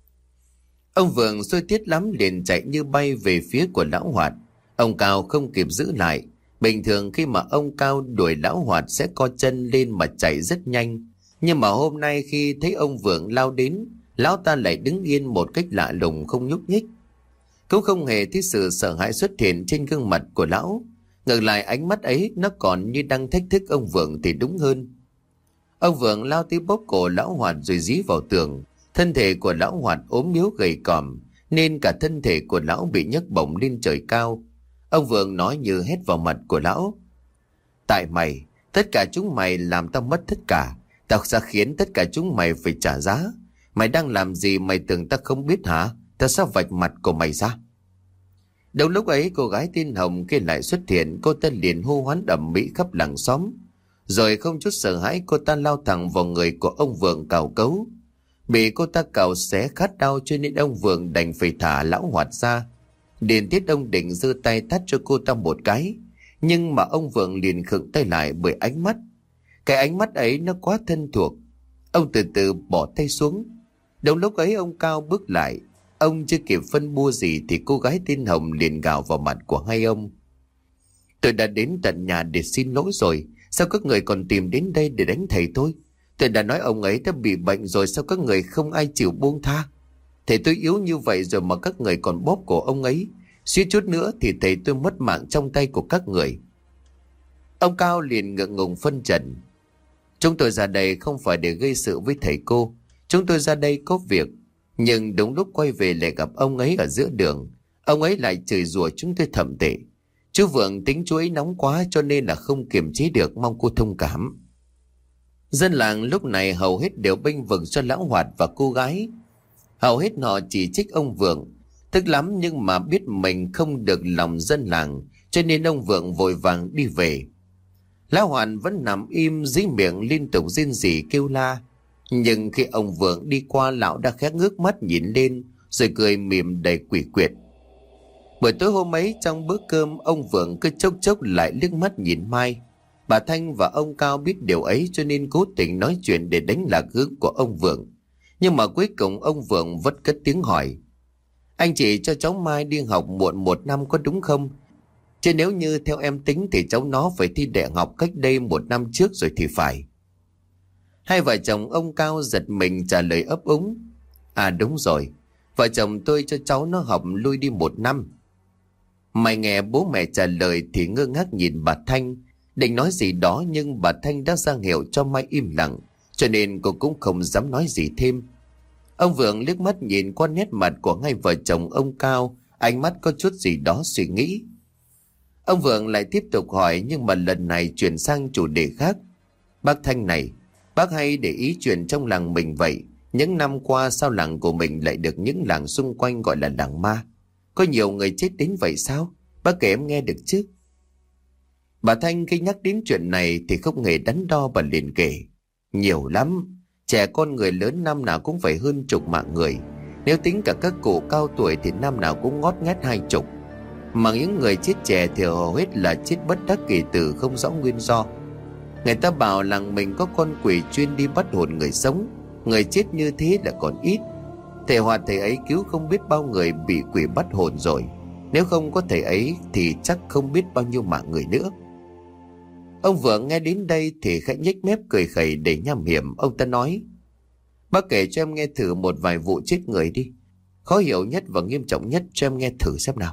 Ông Vượng xôi tiết lắm, liền chạy như bay về phía của lão Hoạt. Ông Cao không kịp giữ lại. Bình thường khi mà ông Cao đuổi lão Hoạt sẽ co chân lên mà chạy rất nhanh. Nhưng mà hôm nay khi thấy ông Vượng lao đến, lão ta lại đứng yên một cách lạ lùng, không nhúc nhích. Cũng không hề thấy sự sợ hãi xuất hiện trên gương mặt của lão. Ngược lại ánh mắt ấy nó còn như đang thách thức ông Vượng thì đúng hơn. Ông Vượng lao tới bóp cổ lão Hoạt rồi dí vào tường. Thân thể của lão Hoạt ốm yếu gầy còm, nên cả thân thể của lão bị nhấc bổng lên trời cao. Ông Vượng nói như hét vào mặt của lão: Tại mày, tất cả chúng mày làm tao mất tất cả. Tao sẽ khiến tất cả chúng mày phải trả giá. Mày đang làm gì mày tưởng tao không biết hả? Tao sẽ vạch mặt của mày ra. Đầu lúc ấy cô gái tên Hồng kia lại xuất hiện. Cô ta liền hô hoán ầm ĩ khắp làng xóm. Rồi không chút sợ hãi cô ta lao thẳng vào người của ông Vượng cào cấu. Bị cô ta cào xé khát đau cho nên ông Vượng đành phải thả lão Hoạt ra. Điền tiết ông định giơ tay tát cho cô ta một cái, nhưng mà ông Vượng liền khựng tay lại bởi ánh mắt. Cái ánh mắt ấy nó quá thân thuộc. Ông từ từ bỏ tay xuống. Đầu lúc ấy ông Cao bước lại. Ông chưa kịp phân bua gì thì cô gái tên Hồng liền gào vào mặt của hai ông: Tôi đã đến tận nhà để xin lỗi rồi, sao các người còn tìm đến đây để đánh thầy tôi? Tôi đã nói ông ấy đã bị bệnh rồi, sao các người không ai chịu buông tha? Thầy tôi yếu như vậy rồi mà các người còn bóp cổ ông ấy. Suýt chút nữa thì thầy tôi mất mạng trong tay của các người. Ông Cao liền ngượng ngùng phân trần: Chúng tôi ra đây không phải để gây sự với thầy cô. Chúng tôi ra đây có việc. Nhưng đúng lúc quay về lại gặp ông ấy ở giữa đường. Ông ấy lại chửi rủa chúng tôi thậm tệ. Chú Vượng tính chú ấy nóng quá cho nên là không kiềm chế được, mong cô thông cảm. Dân làng lúc này hầu hết đều bênh vực cho lão Hoạt và cô gái. Hầu hết họ chỉ trích ông Vượng. Tức lắm nhưng mà biết mình không được lòng dân làng, cho nên ông Vượng vội vàng đi về. Lão Hoạt vẫn nằm im, dí miệng liên tục rên rỉ kêu la. Nhưng khi ông Vượng đi qua, lão đã khẽ ngước mắt nhìn lên, rồi cười mỉm đầy quỷ quyệt. Buổi tối hôm ấy trong bữa cơm, ông Vượng cứ chốc chốc lại liếc mắt nhìn Mai. Bà Thanh và ông Cao biết điều ấy cho nên cố tình nói chuyện để đánh lạc hướng của ông Vượng. Nhưng mà cuối cùng ông Vượng vẫn cất tiếng hỏi: Anh chị cho cháu Mai đi học muộn một năm có đúng không? Chứ nếu như theo em tính thì cháu nó phải thi đại học cách đây một năm trước rồi thì phải. Hai vợ chồng ông Cao giật mình trả lời ấp úng: À đúng rồi, vợ chồng tôi cho cháu nó học lui đi một năm. Mày nghe bố mẹ trả lời thì ngơ ngác nhìn bà Thanh, định nói gì đó nhưng bà Thanh đã ra hiệu cho Mai im lặng, cho nên cô cũng không dám nói gì thêm. Ông Vượng liếc mắt nhìn qua nét mặt của hai vợ chồng ông Cao, ánh mắt có chút gì đó suy nghĩ. Ông Vượng lại tiếp tục hỏi nhưng mà lần này chuyển sang chủ đề khác: Bác Thanh này, bác hay để ý chuyện trong làng mình vậy? Những năm qua sao làng của mình lại được những làng xung quanh gọi là làng ma? Có nhiều người chết đến vậy sao? Bác kể em nghe được chứ? Bà Thanh khi nhắc đến chuyện này thì không hề đắn đo, bà liền kể: Nhiều lắm. Trẻ con người lớn năm nào cũng phải hơn chục mạng người. Nếu tính cả các cụ cao tuổi thì năm nào cũng ngót nghét hai chục. Mà những người chết trẻ thì hầu hết là chết bất đắc kỳ tử, không rõ nguyên do. Người ta bảo làng mình có con quỷ chuyên đi bắt hồn người sống. Người chết như thế là còn ít. Thầy Hoạt thầy ấy cứu không biết bao người bị quỷ bắt hồn rồi. Nếu không có thầy ấy thì chắc không biết bao nhiêu mạng người nữa. Ông vừa nghe đến đây thì khẽ nhếch mép cười khẩy để nham hiểm. Ông ta nói: Bác kể cho em nghe thử một vài vụ chết người đi, khó hiểu nhất và nghiêm trọng nhất cho em nghe thử xem nào.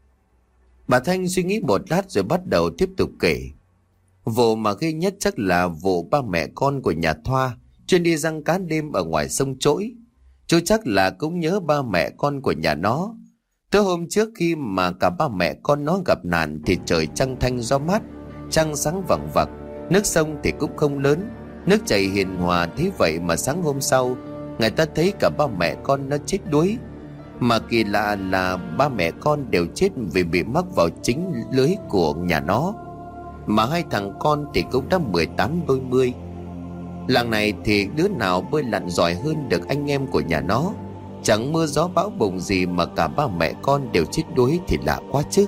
Bà Thanh suy nghĩ một lát rồi bắt đầu tiếp tục kể. Vụ mà ghê nhất chắc là vụ ba mẹ con của nhà Thoa chuyên đi giăng cá đêm ở ngoài sông Trỗi. Chú chắc là cũng nhớ ba mẹ con của nhà nó. Tối hôm trước khi mà cả ba mẹ con nó gặp nạn thì trời trăng thanh gió mát, trăng sáng vằng vặc, nước sông thì cũng không lớn, nước chảy hiền hòa. Thế vậy mà sáng hôm sau người ta thấy cả ba mẹ con nó chết đuối. Mà kỳ lạ là ba mẹ con đều chết vì bị mắc vào chính lưới của nhà nó. Mà hai thằng con thì cũng đã mười tám đôi mươi. Làng này thì đứa nào bơi lặn giỏi hơn được anh em của nhà nó. Chẳng mưa gió bão bùng gì mà cả ba mẹ con đều chết đuối thì lạ quá chứ.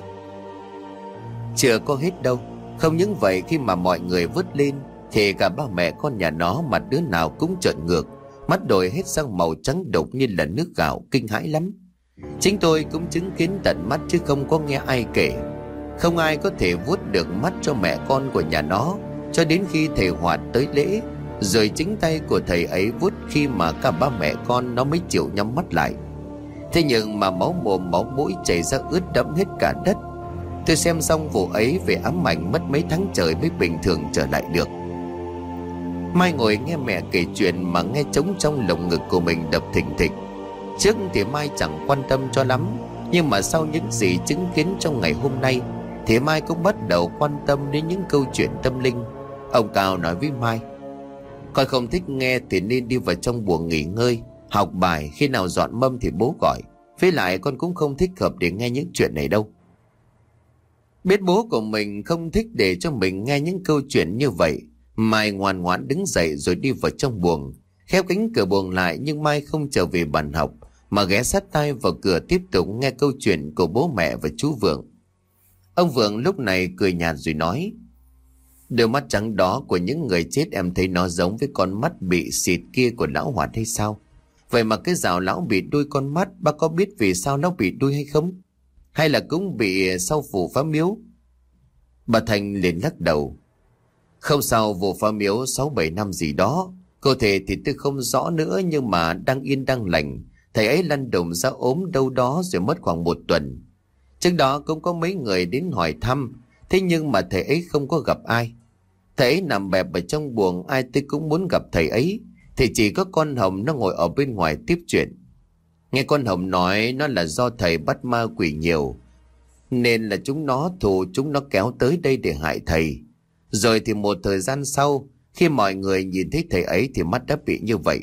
Chưa có hết đâu. Không những vậy, khi mà mọi người vớt lên thì cả ba mẹ con nhà nó mặt đứa nào cũng trợn ngược, mắt đổi hết sang màu trắng đục như là nước gạo, kinh hãi lắm. Chính tôi cũng chứng kiến tận mắt chứ không có nghe ai kể. Không ai có thể vuốt được mắt cho mẹ con của nhà nó cho đến khi thầy Hoạt tới lễ, rồi chính tay của thầy ấy vuốt khi mà cả ba mẹ con nó mới chịu nhắm mắt lại. Thế nhưng mà máu mồm máu mũi chảy ra ướt đẫm hết cả đất. Tôi xem xong vụ ấy về ám ảnh mất mấy tháng trời mới bình thường trở lại được. Mai ngồi nghe mẹ kể chuyện mà nghe trống trong lồng ngực của mình đập thình thịch. Trước thì Mai chẳng quan tâm cho lắm, nhưng mà sau những gì chứng kiến trong ngày hôm nay thì Mai cũng bắt đầu quan tâm đến những câu chuyện tâm linh. Ông Cao nói với Mai: Con không thích nghe thì nên đi vào trong buồng nghỉ ngơi, học bài, khi nào dọn mâm thì bố gọi. Với lại con cũng không thích hợp để nghe những chuyện này đâu. Biết bố của mình không thích để cho mình nghe những câu chuyện như vậy, Mai ngoan ngoãn đứng dậy rồi đi vào trong buồng. Khép cánh cửa buồng lại, nhưng Mai không trở về bàn học mà ghé sát tai vào cửa tiếp tục nghe câu chuyện của bố mẹ và chú Vượng. Ông Vượng lúc này cười nhạt rồi nói: Đôi mắt trắng đó của những người chết em thấy nó giống với con mắt bị xịt kia của lão Hoạt hay sao? Vậy mà cái rào lão bị đuôi con mắt, bác có biết vì sao nó bị đuôi hay không? Hay là cũng bị sau vụ phá miếu? Bà Thành liền lắc đầu: Không, sau vụ phá miếu sáu bảy năm gì đó. Cụ thể thì tôi không rõ nữa, nhưng mà đang yên đang lành thầy ấy lăn đùng ra ốm đâu đó rồi mất khoảng một tuần. Trước đó cũng có mấy người đến hỏi thăm, thế nhưng mà thầy ấy không có gặp ai. Thầy ấy nằm bẹp ở trong buồng, ai tôi cũng muốn gặp thầy ấy, thì chỉ có con Hồng nó ngồi ở bên ngoài tiếp chuyện. Nghe con Hồng nói nó là do thầy bắt ma quỷ nhiều, nên là chúng nó thù chúng nó kéo tới đây để hại thầy. Rồi thì một thời gian sau, khi mọi người nhìn thấy thầy ấy thì mắt đã bị như vậy.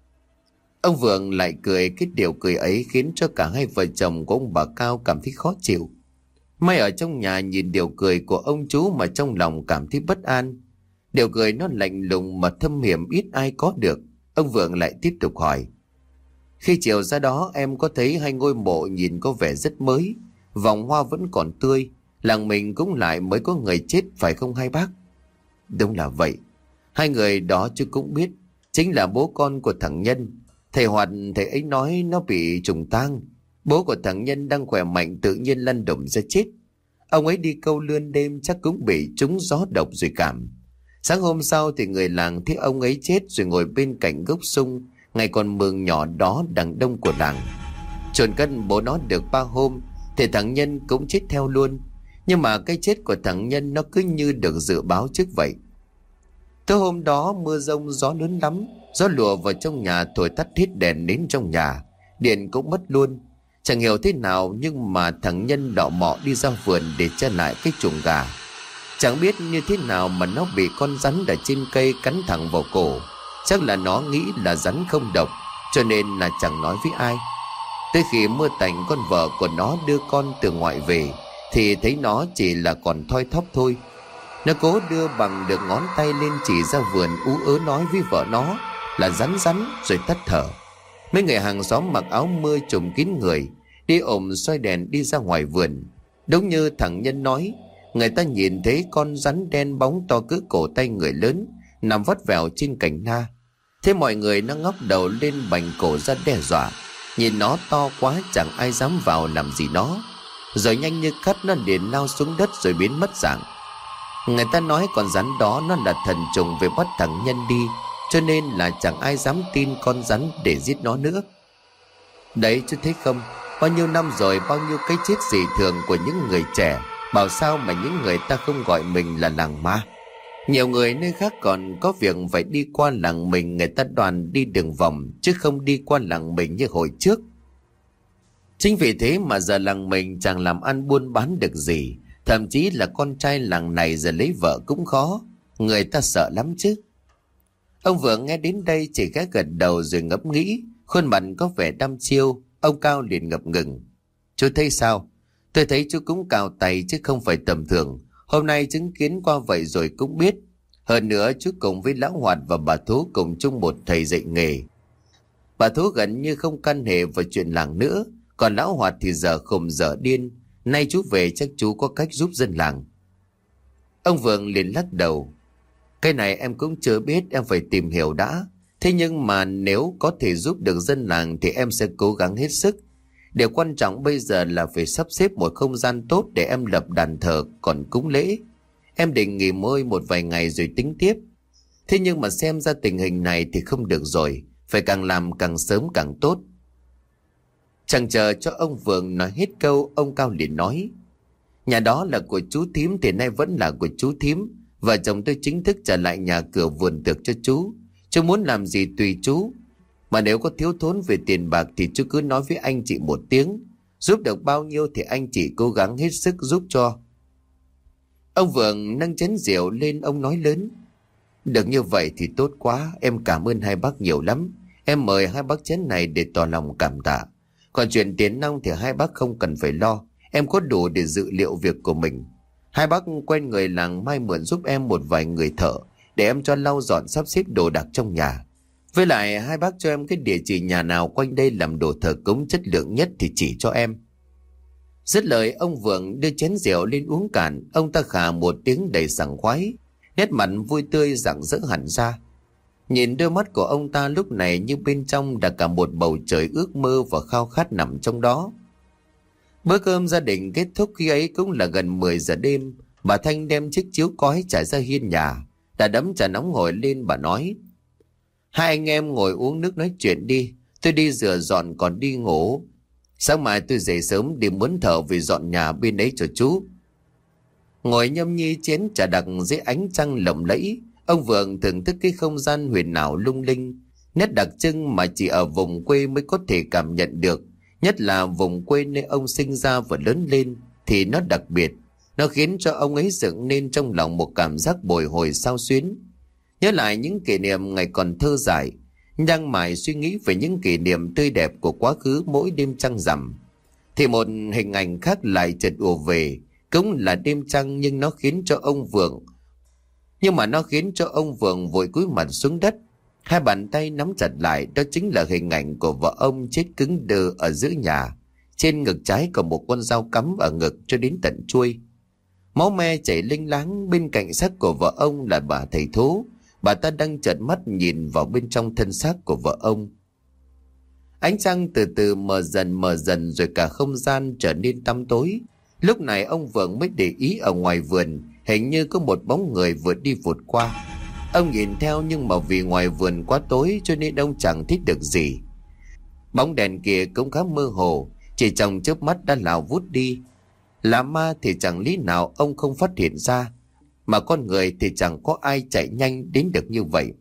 Ông Vượng lại cười, cái điều cười ấy khiến cho cả hai vợ chồng của ông bà Cao cảm thấy khó chịu. Mai ở trong nhà nhìn điều cười của ông chú mà trong lòng cảm thấy bất an. Điều cười nó lạnh lùng mà thâm hiểm, ít ai có được. Ông Vượng lại tiếp tục hỏi: Khi chiều ra đó em có thấy hai ngôi mộ nhìn có vẻ rất mới, vòng hoa vẫn còn tươi, làng mình cũng lại mới có người chết phải không hai bác? Đúng là vậy. Hai người đó chứ cũng biết, chính là bố con của thằng Nhân. Thầy Hoạt thầy ấy nói nó bị trùng tang. Bố của thằng Nhân đang khỏe mạnh tự nhiên lăn đùng ra chết. Ông ấy đi câu lươn đêm chắc cũng bị trúng gió độc rồi cảm. Sáng hôm sau thì người làng thấy ông ấy chết rồi ngồi bên cạnh gốc sung ngày còn mường nhỏ đó đằng đông của làng. Chôn cất bố nó được ba hôm thì thằng Nhân cũng chết theo luôn. Nhưng mà cái chết của thằng Nhân nó cứ như được dự báo trước vậy. Tối hôm đó mưa rông gió lớn lắm, gió lùa vào trong nhà thổi tắt hết đèn đến trong nhà, điện cũng mất luôn. Chẳng hiểu thế nào nhưng mà thằng Nhân đọ mọ đi ra vườn để tra lại cái chuồng gà. Chẳng biết như thế nào mà nó bị con rắn ở trên cây cắn thẳng vào cổ. Chắc là nó nghĩ là rắn không độc, cho nên là chẳng nói với ai. Tới khi mưa tạnh, con vợ của nó đưa con từ ngoại về thì thấy nó chỉ là còn thoi thóp thôi. Nó cố đưa bằng được ngón tay lên chỉ ra vườn, ú ớ nói với vợ nó là rắn rắn rồi tắt thở. Mấy người hàng xóm mặc áo mưa trùm kín người, đi ồm xoay đèn đi ra ngoài vườn. Đúng như thằng Nhân nói, người ta nhìn thấy con rắn đen bóng to cỡ cổ tay người lớn nằm vắt vẻo trên cành na. Thế mọi người nó ngóc đầu lên bành cổ ra đe dọa. Nhìn nó to quá chẳng ai dám vào làm gì nó. rồi nhanh như cắt nó liền lao xuống đất rồi biến mất dạng. Người ta nói con rắn đó nó là thần trùng về bắt thằng nhân đi, cho nên là chẳng ai dám tin con rắn để giết nó nữa. Đấy chú thấy không, bao nhiêu năm rồi, bao nhiêu cái chết dị thường của những người trẻ, bảo sao mà những người ta không gọi mình là làng ma. Nhiều người nơi khác còn có việc phải đi qua làng mình, người ta đoàn đi đường vòng chứ không đi qua làng mình như hồi trước. Chính vì thế mà giờ làng mình chẳng làm ăn buôn bán được gì, thậm chí là con trai làng này giờ lấy vợ cũng khó, người ta sợ lắm chứ. Ông Vượng nghe đến đây chỉ khẽ gật đầu rồi ngẫm nghĩ, khuôn mặt có vẻ đăm chiêu. Ông Cao liền ngập ngừng: chú thấy sao? Tôi thấy chú cũng cào tay chứ không phải tầm thường. Hôm nay chứng kiến qua vậy rồi cũng biết. Hơn nữa chú cùng với Lão Hoạt và bà Thú cùng chung một thầy dạy nghề. Bà Thú gần như không can hệ vào chuyện làng nữa, còn Lão Hoạt thì giờ khùng dở điên. Nay chú về chắc chú có cách giúp dân làng. Ông Vượng liền lắc đầu: cái này em cũng chưa biết, em phải tìm hiểu đã. Thế nhưng mà nếu có thể giúp được dân làng thì em sẽ cố gắng hết sức. Điều quan trọng bây giờ là phải sắp xếp một không gian tốt để em lập đàn thờ còn cúng lễ. Em định nghỉ ngơi một vài ngày rồi tính tiếp. Thế nhưng mà xem ra tình hình này thì không được rồi, phải càng làm càng sớm càng tốt. Chẳng chờ cho ông Vượng nói hết câu, ông Cao liền nói: nhà đó là của chú thím thì nay vẫn là của chú thím. Vợ chồng tôi chính thức trả lại nhà cửa vườn tược cho chú. Chú muốn làm gì tùy chú. Mà nếu có thiếu thốn về tiền bạc thì chú cứ nói với anh chị một tiếng. Giúp được bao nhiêu thì anh chị cố gắng hết sức giúp cho. Ông Vượng nâng chén rượu lên, ông nói lớn: được như vậy thì tốt quá, em cảm ơn hai bác nhiều lắm. Em mời hai bác chén này để tỏ lòng cảm tạ. Còn chuyện tiền nong thì hai bác không cần phải lo, em có đủ để dự liệu việc của mình. Hai bác quen người làng mai mượn giúp em một vài người thợ để em cho lau dọn sắp xếp đồ đạc trong nhà. Với lại hai bác cho em cái địa chỉ nhà nào quanh đây làm đồ thờ cúng chất lượng nhất thì chỉ cho em. Dứt lời ông Vượng đưa chén rượu lên uống cạn. Ông ta khà một tiếng đầy sảng khoái, nét mặt vui tươi rạng rỡ hẳn ra. Nhìn đôi mắt của ông ta lúc này như bên trong đã cả một bầu trời ước mơ và khao khát nằm trong đó. Bữa cơm gia đình kết thúc khi ấy cũng là gần mười giờ đêm. Bà Thanh đem chiếc chiếu cói trải ra hiên nhà, đã đấm trà nóng ngồi lên. Bà nói: hai anh em ngồi uống nước nói chuyện đi, tôi đi rửa dọn còn đi ngủ. Sáng mai tôi dậy sớm đi mướn thợ về dọn nhà bên ấy cho chú. Ngồi nhâm nhi chén trà đặc dưới ánh trăng lộng lẫy, ông Vượng thưởng thức cái không gian huyền ảo lung linh, nét đặc trưng mà chỉ ở vùng quê mới có thể cảm nhận được. Nhất là vùng quê nơi ông sinh ra và lớn lên thì nó đặc biệt. Nó khiến cho ông ấy dựng nên trong lòng một cảm giác bồi hồi xao xuyến. Nhớ lại những kỷ niệm ngày còn thơ dại, đang mải suy nghĩ về những kỷ niệm tươi đẹp của quá khứ mỗi đêm trăng rằm, thì một hình ảnh khác lại chợt ùa về. Cũng là đêm trăng nhưng nó khiến cho ông Vượng Nhưng mà nó khiến cho ông Vượng vội cúi mặt xuống đất. Hai bàn tay nắm chặt lại, đó chính là hình ảnh của vợ ông chết cứng đơ ở giữa nhà. Trên ngực trái còn một con dao cắm ở ngực cho đến tận chuôi. Máu me chảy linh láng. Bên cạnh xác của vợ ông là bà thầy Thú. Bà ta đang trợn mắt nhìn vào bên trong thân xác của vợ ông. Ánh trăng từ từ mờ dần mờ dần rồi cả không gian trở nên tăm tối. Lúc này ông Vượng mới để ý ở ngoài vườn hình như có một bóng người vừa đi vụt qua. Ông nhìn theo nhưng mà vì ngoài vườn quá tối cho nên ông chẳng thấy được gì. Bóng đèn kia cũng khá mơ hồ, chỉ trong chớp mắt đã lao vút đi. Là ma thì chẳng lý nào ông không phát hiện ra, mà con người thì chẳng có ai chạy nhanh đến được như vậy.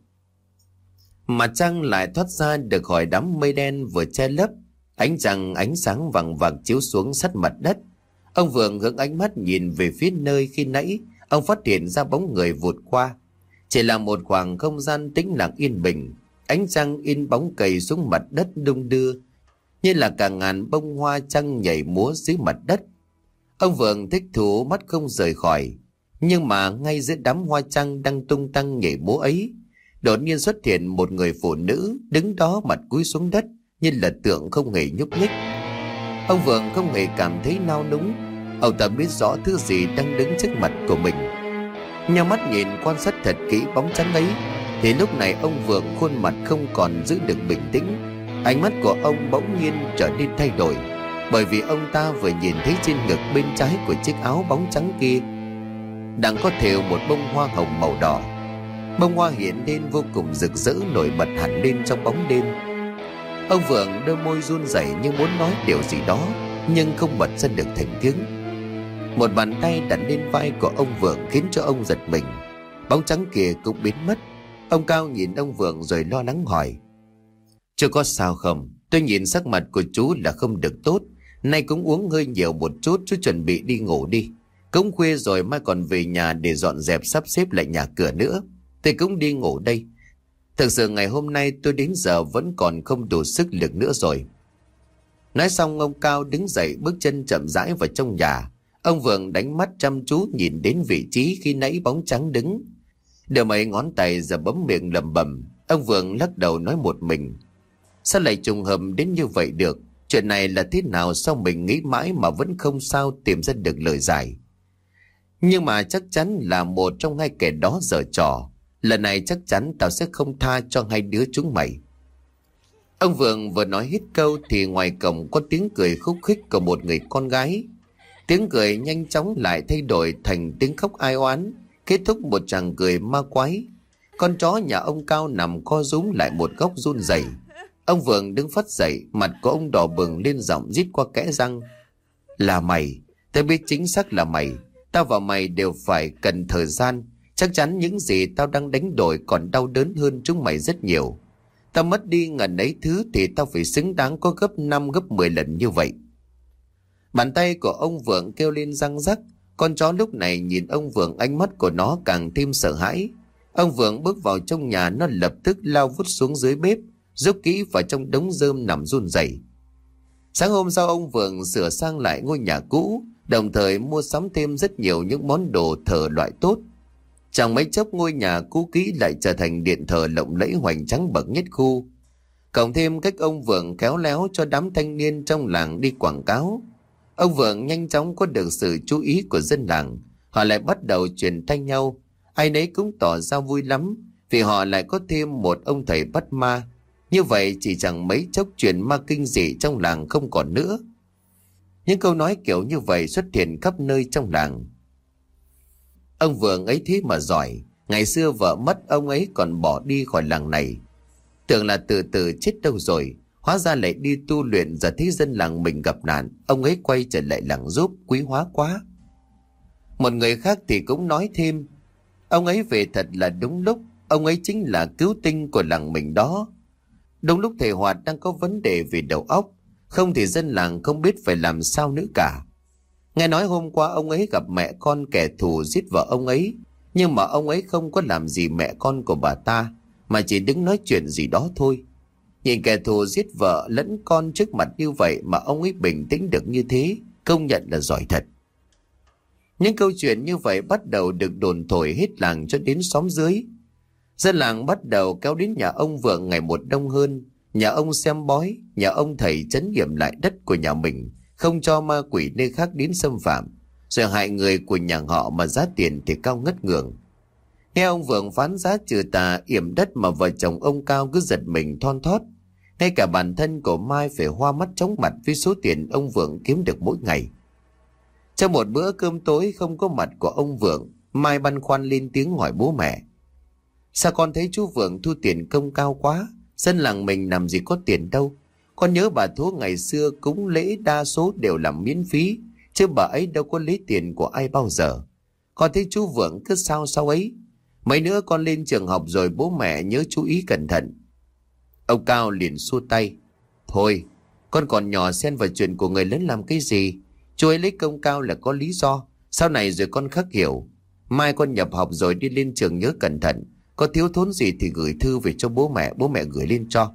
Mặt trăng lại thoát ra được khỏi đám mây đen vừa che lấp. Ánh trăng ánh sáng vàng vàng chiếu xuống sát mặt đất. Ông Vượng hướng ánh mắt nhìn về phía nơi khi nãy ông phát hiện ra bóng người vụt qua. Chỉ là một khoảng không gian tĩnh lặng yên bình. Ánh trăng in bóng cầy xuống mặt đất đung đưa, như là cả ngàn bông hoa trăng nhảy múa dưới mặt đất. Ông Vượng thích thú mắt không rời khỏi. Nhưng mà ngay giữa đám hoa trăng đang tung tăng nhảy múa ấy, đột nhiên xuất hiện một người phụ nữ đứng đó mặt cúi xuống đất, như là tượng không hề nhúc nhích. Ông Vượng không hề cảm thấy nao núng. Ông ta biết rõ thứ gì đang đứng trước mặt của mình. Nhắm mắt nhìn quan sát thật kỹ bóng trắng ấy, thì lúc này ông Vượng khuôn mặt không còn giữ được bình tĩnh. Ánh mắt của ông bỗng nhiên trở nên thay đổi. bởi vì ông ta vừa nhìn thấy trên ngực bên trái của chiếc áo bóng trắng kia đang có thêu một bông hoa hồng màu đỏ. Bông hoa hiện lên vô cùng rực rỡ, nổi bật hẳn lên trong bóng đêm. Ông Vượng đôi môi run rẩy như muốn nói điều gì đó, nhưng không bật ra được thành tiếng. Một bàn tay đặt lên vai của ông Vượng khiến cho ông giật mình. Bóng trắng kia cũng biến mất. Ông Cao nhìn ông Vượng rồi lo lắng hỏi: "Chưa có sao không? Tôi nhìn sắc mặt của chú là không được tốt. Nay cũng uống hơi nhiều một chút, chú chuẩn bị đi ngủ đi. Cũng khuya rồi, mai còn về nhà để dọn dẹp sắp xếp lại nhà cửa nữa. Tôi cũng đi ngủ đây. Thực sự ngày hôm nay tôi đến giờ vẫn còn không đủ sức lực nữa rồi." Nói xong ông Cao đứng dậy, bước chân chậm rãi vào trong nhà. Ông Vượng đánh mắt chăm chú nhìn đến vị trí khi nãy bóng trắng đứng, đưa mấy ngón tay giờ bấm miệng lẩm bẩm. Ông Vượng lắc đầu nói một mình: "Sao lại trùng hợp đến như vậy được? Chuyện này là thế nào sao mình nghĩ mãi mà vẫn không sao tìm ra được lời giải. Nhưng mà chắc chắn là một trong hai kẻ đó giở trò. Lần này chắc chắn tao sẽ không tha cho hai đứa chúng mày." Ông Vượng vừa nói hết câu thì ngoài cổng có tiếng cười khúc khích của một người con gái. Tiếng cười nhanh chóng lại thay đổi thành tiếng khóc ai oán, kết thúc một tràng cười ma quái. Con chó nhà ông Cao nằm co rúm lại một góc run rẩy. Ông Vượng đứng phắt dậy, mặt của ông đỏ bừng lên, giọng rít qua kẽ răng: "Là mày, tao biết chính xác là mày. Tao và mày đều phải cần thời gian. Chắc chắn những gì tao đang đánh đổi còn đau đớn hơn chúng mày rất nhiều. Tao mất đi ngần ấy thứ thì tao phải xứng đáng có gấp năm gấp mười lần như vậy." Bàn tay của ông Vượng kêu lên răng rắc. Con chó lúc này nhìn ông Vượng, ánh mắt của nó càng thêm sợ hãi. Ông Vượng bước vào trong nhà, nó lập tức lao vút xuống dưới bếp, rúc kỹ vào trong đống rơm nằm run rẩy. Sáng hôm sau, ông Vượng sửa sang lại ngôi nhà cũ, đồng thời mua sắm thêm rất nhiều những món đồ thờ loại tốt. Chẳng mấy chốc ngôi nhà cũ kỹ lại trở thành điện thờ lộng lẫy hoành tráng bậc nhất khu. Cộng thêm cách ông Vượng khéo léo cho đám thanh niên trong làng đi quảng cáo, ông Vượng nhanh chóng có được sự chú ý của dân làng. Họ lại bắt đầu truyền tay nhau, ai nấy cũng tỏ ra vui lắm vì họ lại có thêm một ông thầy bắt ma. Như vậy chỉ chẳng mấy chốc chuyện ma kinh dị trong làng không còn nữa. Những câu nói kiểu như vậy xuất hiện khắp nơi trong làng. Ông Vượng ấy thế mà giỏi. Ngày xưa vợ mất, ông ấy còn bỏ đi khỏi làng này, tưởng là từ từ chết đâu rồi. Hóa ra lại đi tu luyện. Giờ thấy dân làng mình gặp nạn, ông ấy quay trở lại làng giúp, quý hóa quá. Một người khác thì cũng nói thêm: "Ông ấy về thật là đúng lúc. Ông ấy chính là cứu tinh của làng mình đó." Đúng lúc thầy Hoạt đang có vấn đề về đầu óc, không thì dân làng không biết phải làm sao nữa cả. Nghe nói hôm qua ông ấy gặp mẹ con kẻ thù giết vợ ông ấy, nhưng mà ông ấy không có làm gì mẹ con của bà ta, mà chỉ đứng nói chuyện gì đó thôi. Nhìn kẻ thù giết vợ lẫn con trước mặt như vậy mà ông ấy bình tĩnh được như thế, công nhận là giỏi thật. Những câu chuyện như vậy bắt đầu được đồn thổi hết làng cho đến xóm dưới. Dân làng bắt đầu kéo đến nhà ông Vượng ngày một đông hơn. Nhà ông xem bói, nhà ông thầy trấn yểm lại đất của nhà mình, không cho ma quỷ nơi khác đến xâm phạm, rồi hại người của nhà họ mà giá tiền thì cao ngất ngường. Nghe ông Vượng phán giá trừ tà yểm đất mà vợ chồng ông Cao cứ giật mình thon thót. Ngay cả bản thân của Mai phải hoa mắt chóng mặt với số tiền ông Vượng kiếm được mỗi ngày. Trong một bữa cơm tối không có mặt của ông Vượng, Mai băn khoăn lên tiếng hỏi bố mẹ: "Sao con thấy chú Vượng thu tiền công cao quá? Dân làng mình làm gì có tiền đâu. Con nhớ bà Thúa ngày xưa cúng lễ đa số đều làm miễn phí, chứ bà ấy đâu có lấy tiền của ai bao giờ. Con thấy chú Vượng cứ sao sao ấy. Mấy nữa con lên trường học rồi bố mẹ nhớ chú ý cẩn thận." Ông Cao liền xua tay: "Thôi, con còn nhỏ xen vào chuyện của người lớn làm cái gì? Chú ấy lấy công cao là có lý do. Sau này rồi con khắc hiểu. Mai con nhập học rồi đi lên trường nhớ cẩn thận. Có thiếu thốn gì thì gửi thư về cho bố mẹ, bố mẹ gửi lên cho."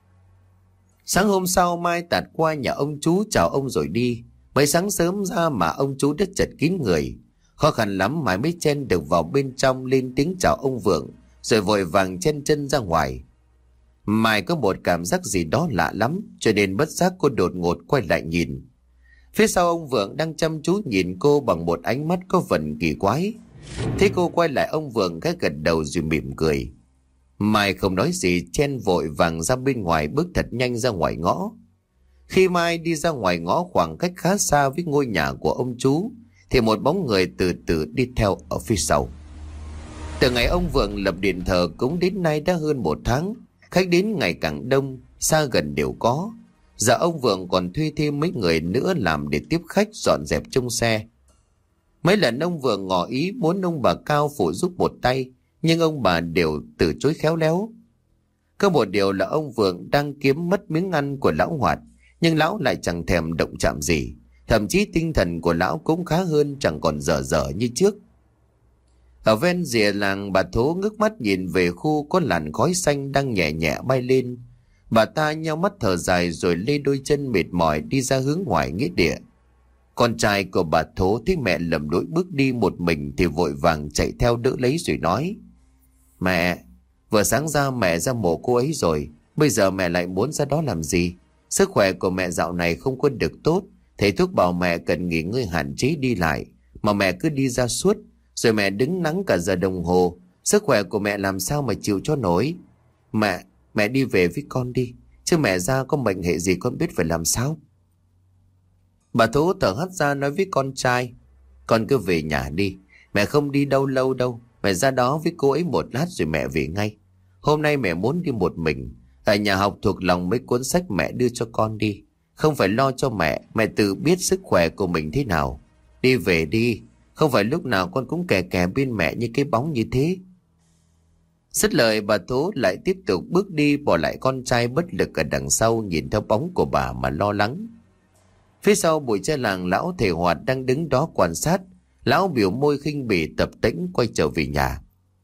Sáng hôm sau, Mai tạt qua nhà ông chú chào ông rồi đi. Mới sáng sớm ra mà ông chú đã chật kín người. Khó khăn lắm Mai mới chen được vào bên trong lên tiếng chào ông Vượng, rồi vội vàng chen chân ra ngoài. Mai có một cảm giác gì đó lạ lắm, cho nên bất giác cô đột ngột quay lại nhìn. Phía sau ông Vượng đang chăm chú nhìn cô bằng một ánh mắt có phần kỳ quái. Thế cô quay lại, ông Vượng cái gật đầu rồi mỉm cười. Mai không nói gì, chen vội vàng ra bên ngoài, bước thật nhanh ra ngoài ngõ. Khi Mai đi ra ngoài ngõ khoảng cách khá xa với ngôi nhà của ông chú, thì một bóng người từ từ đi theo ở phía sau. Từ ngày ông Vượng lập điện thờ cũng đến nay đã hơn một tháng, khách đến ngày càng đông, xa gần đều có. Giờ ông Vượng còn thuê thêm mấy người nữa làm để tiếp khách, dọn dẹp trông xe. Mấy lần ông Vượng ngỏ ý muốn ông bà Cao phụ giúp một tay, nhưng ông bà đều từ chối khéo léo. Có một điều là ông Vượng đang kiếm mất miếng ăn của lão Hoạt, nhưng lão lại chẳng thèm động chạm gì. Thậm chí tinh thần của lão cũng khá hơn, chẳng còn dở dở như trước. Ở ven rìa làng, bà Thố ngước mắt nhìn về khu có làn khói xanh đang nhẹ nhẹ bay lên. Bà ta nheo mắt thở dài rồi lê đôi chân mệt mỏi đi ra hướng ngoài nghĩa địa. Con trai của bà Thố thấy mẹ lầm lỗi bước đi một mình thì vội vàng chạy theo đỡ lấy rồi nói: Mẹ, vừa sáng ra mẹ ra mộ cô ấy rồi, bây giờ mẹ lại muốn ra đó làm gì? Sức khỏe của mẹ dạo này không có được tốt, thầy thuốc bảo mẹ cần nghỉ ngơi hạn chế đi lại, mà mẹ cứ đi ra suốt, rồi mẹ đứng nắng cả giờ đồng hồ, sức khỏe của mẹ làm sao mà chịu cho nổi. Mẹ, mẹ đi về với con đi, chứ mẹ ra có mệnh hệ gì con biết phải làm sao. Bà Thố thở hắt ra nói với con trai: Con cứ về nhà đi, mẹ không đi đâu lâu đâu, mẹ ra đó với cô ấy một lát rồi mẹ về ngay. Hôm nay mẹ muốn đi một mình, ở nhà học thuộc lòng mấy cuốn sách mẹ đưa cho con đi, không phải lo cho mẹ, mẹ tự biết sức khỏe của mình thế nào. Đi về đi, không phải lúc nào con cũng kè kè bên mẹ như cái bóng như thế. Dứt lời, bà Thố lại tiếp tục bước đi, bỏ lại con trai bất lực ở đằng sau nhìn theo bóng của bà mà lo lắng. Phía sau bụi tre làng, lão thầy Hoạt đang đứng đó quan sát. Lão biểu môi khinh bỉ tập tễnh quay trở về nhà.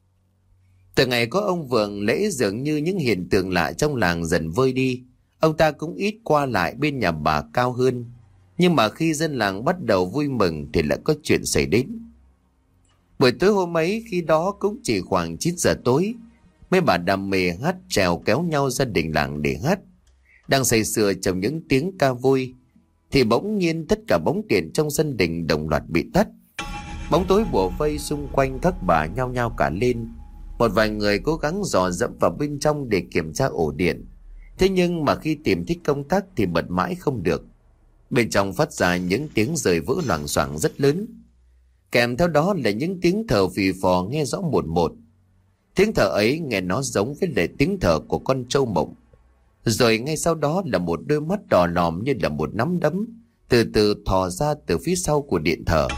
Từ ngày có ông Vượng, lễ dường như những hiện tượng lạ trong làng dần vơi đi. Ông ta cũng ít qua lại bên nhà bà Cao hơn. Nhưng mà khi dân làng bắt đầu vui mừng thì lại có chuyện xảy đến. Buổi tối hôm ấy, khi đó cũng chỉ khoảng chín giờ tối, mấy bà đam mê hát trèo kéo nhau ra đình làng để hát. Đang say sưa trong những tiếng ca vui thì bỗng nhiên tất cả bóng điện trong sân đình đồng loạt bị tắt. Bóng tối bủa vây xung quanh các bà nhao nhao cả lên. Một vài người cố gắng dò dẫm vào bên trong để kiểm tra ổ điện. Thế nhưng mà khi tìm thích công tắc thì bật mãi không được. Bên trong phát ra những tiếng rơi vỡ loảng xoảng rất lớn. Kèm theo đó là những tiếng thở phì phò nghe rõ một một. Tiếng thở ấy nghe nó giống với lại tiếng thở của con trâu mộng. Rồi ngay sau đó là một đôi mắt đỏ lòm như là một nắm đấm từ từ thò ra từ phía sau của điện thờ.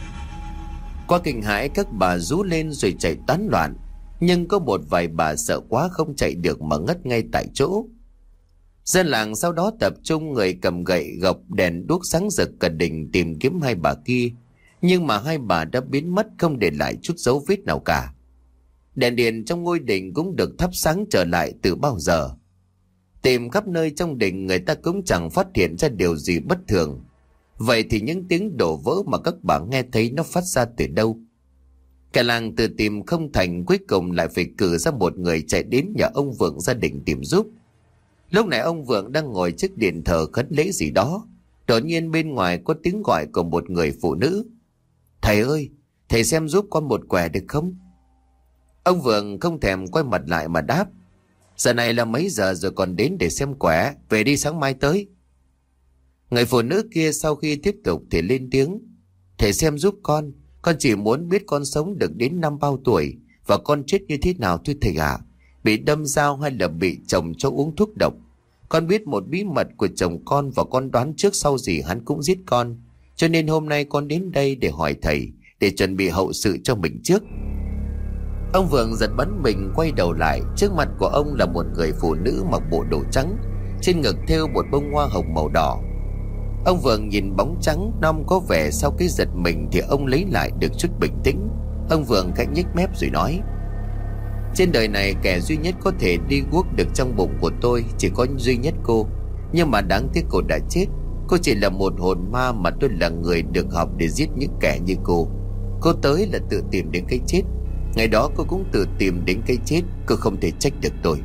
Qua kinh hãi, các bà rú lên rồi chạy tán loạn. Nhưng có một vài bà sợ quá không chạy được mà ngất ngay tại chỗ. Dân làng sau đó tập trung, người cầm gậy gộc đèn đuốc sáng rực cả đình tìm kiếm hai bà kia. Nhưng mà hai bà đã biến mất, không để lại chút dấu vết nào cả. Đèn điện trong ngôi đình cũng được thắp sáng trở lại từ bao giờ. Tìm khắp nơi trong đình, người ta cũng chẳng phát hiện ra điều gì bất thường. Vậy thì những tiếng đổ vỡ mà các bà nghe thấy nó phát ra từ đâu? Cả làng tự tìm không thành, cuối cùng lại phải cử ra một người chạy đến nhà ông Vượng gia đình tìm giúp. Lúc này ông Vượng đang ngồi trước điện thờ khấn lễ gì đó. Đột nhiên bên ngoài có tiếng gọi của một người phụ nữ: Thầy ơi, thầy xem giúp con một quẻ được không? Ông Vượng không thèm quay mặt lại mà đáp: Giờ này là mấy giờ rồi còn đến để xem quẻ, về đi sáng mai tới. Người phụ nữ kia sau khi tiếp tục thì lên tiếng: Thầy xem giúp con, con chỉ muốn biết con sống được đến năm bao tuổi và con chết như thế nào thôi thầy ạ. À. Bị đâm dao hay là bị chồng cho uống thuốc độc? Con biết một bí mật của chồng con và con đoán trước sau gì hắn cũng giết con. Cho nên hôm nay con đến đây để hỏi thầy, để chuẩn bị hậu sự cho mình trước. Ông Vượng giật bắn mình quay đầu lại. Trước mặt của ông là một người phụ nữ mặc bộ đồ trắng, trên ngực thêu một bông hoa hồng màu đỏ. Ông Vượng nhìn bóng trắng non có vẻ sau cái giật mình thì ông lấy lại được chút bình tĩnh. Ông Vượng khẽ nhếch mép rồi nói: Trên đời này kẻ duy nhất có thể đi guốc được trong bụng của tôi chỉ có duy nhất cô. Nhưng mà đáng tiếc cô đã chết. Cô chỉ là một hồn ma mà tôi là người được học để giết những kẻ như cô. Cô tới là tự tìm đến cái chết. Ngày đó cô cũng tự tìm đến cái chết. Cô không thể trách được tôi.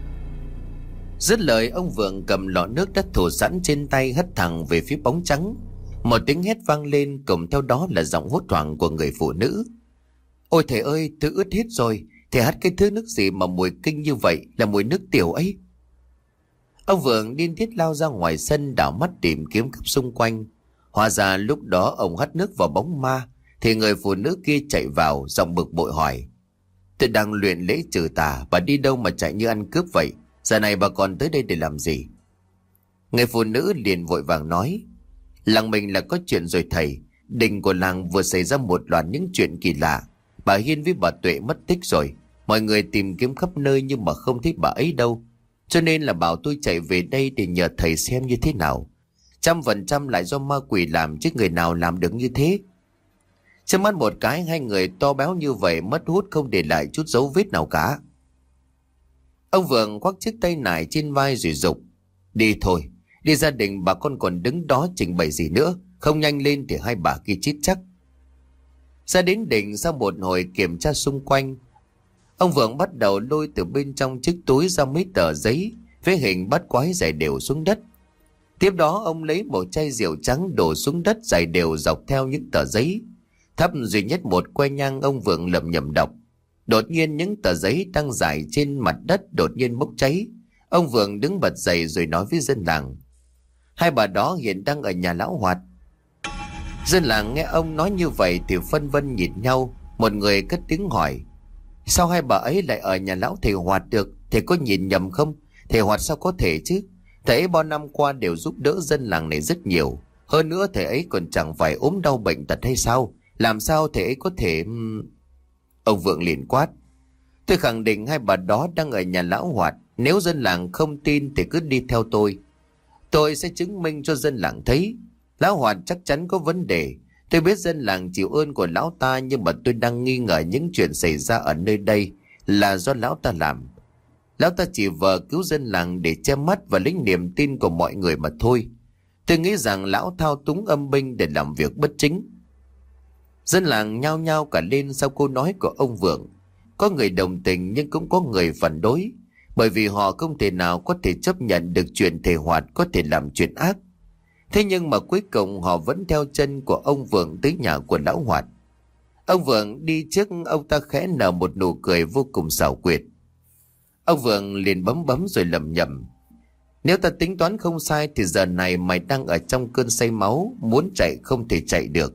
Dứt lời, ông Vượng cầm lọ nước đã thủ sẵn trên tay hất thẳng về phía bóng trắng. Một tiếng hét vang lên, cùng theo đó là giọng hốt hoảng của người phụ nữ: Ôi thầy ơi, tôi ướt hết rồi. Thầy hắt cái thứ nước gì mà mùi kinh như vậy, là mùi nước tiểu ấy. Ông Vượng điên tiết lao ra ngoài sân đảo mắt tìm kiếm khắp xung quanh. Hóa ra lúc đó ông hắt nước vào bóng ma thì người phụ nữ kia chạy vào, giọng bực bội hỏi: "Tôi đang luyện lễ trừ tà, bà đi đâu mà chạy như ăn cướp vậy? Giờ này bà còn tới đây để làm gì?" Người phụ nữ liền vội vàng nói: "Làng mình là có chuyện rồi thầy. Đình của làng vừa xảy ra một loạt những chuyện kỳ lạ. Bà Hiên với bà Tuệ mất tích rồi. Mọi người tìm kiếm khắp nơi nhưng mà không thấy bà ấy đâu. Cho nên là bảo tôi chạy về đây để nhờ thầy xem như thế nào. Trăm phần trăm lại do ma quỷ làm, chứ người nào làm được như thế." Trước mắt một cái, hai người to béo như vậy mất hút không để lại chút dấu vết nào cả. Ông Vượng khoác chiếc tay nải trên vai rồi dục: "Đi thôi, đi, gia đình bà con còn đứng đó trình bày gì nữa, không nhanh lên thì hai bà kia chết chắc." Ra đến đỉnh, sau một hồi kiểm tra xung quanh, ông Vượng bắt đầu lôi từ bên trong chiếc túi ra mấy tờ giấy với hình bắt quái rải đều xuống đất. Tiếp đó ông lấy một chai rượu trắng đổ xuống đất rải đều dọc theo những tờ giấy. Thắp duy nhất một que nhang, ông Vượng lẩm nhẩm đọc. Đột nhiên những tờ giấy đang rải trên mặt đất đột nhiên bốc cháy. Ông Vượng đứng bật dậy rồi nói với dân làng: "Hai bà đó hiện đang ở nhà lão Hoạt." Dân làng nghe ông nói như vậy thì phân vân nhìn nhau. Một người cất tiếng hỏi: "Sao hai bà ấy lại ở nhà lão thầy Hoạt được? Thầy có nhìn nhầm không? Thầy Hoạt sao có thể chứ? Thầy ấy bao năm qua đều giúp đỡ dân làng này rất nhiều. Hơn nữa thầy ấy còn chẳng phải ốm đau bệnh tật hay sao? Làm sao thầy ấy có thể..." Ông Vượng liền quát: "Tôi khẳng định hai bà đó đang ở nhà lão Hoạt. Nếu dân làng không tin thì cứ đi theo tôi. Tôi sẽ chứng minh cho dân làng thấy. Lão Hoạt chắc chắn có vấn đề. Tôi biết dân làng chịu ơn của lão ta, nhưng mà tôi đang nghi ngờ những chuyện xảy ra ở nơi đây là do lão ta làm. Lão ta chỉ vờ cứu dân làng để che mắt và lấy niềm tin của mọi người mà thôi. Tôi nghĩ rằng lão thao túng âm binh để làm việc bất chính." Dân làng nhao nhao cả lên sau câu nói của ông Vượng. Có người đồng tình nhưng cũng có người phản đối, bởi vì họ không thể nào có thể chấp nhận được chuyện thầy Hoạt có thể làm chuyện ác. Thế nhưng mà cuối cùng họ vẫn theo chân của ông Vượng tới nhà của lão Hoạt. Ông Vượng đi trước, ông ta khẽ nở một nụ cười vô cùng xảo quyệt. Ông Vượng liền bấm bấm rồi lẩm nhẩm: "Nếu ta tính toán không sai thì giờ này mày đang ở trong cơn say máu, muốn chạy không thể chạy được."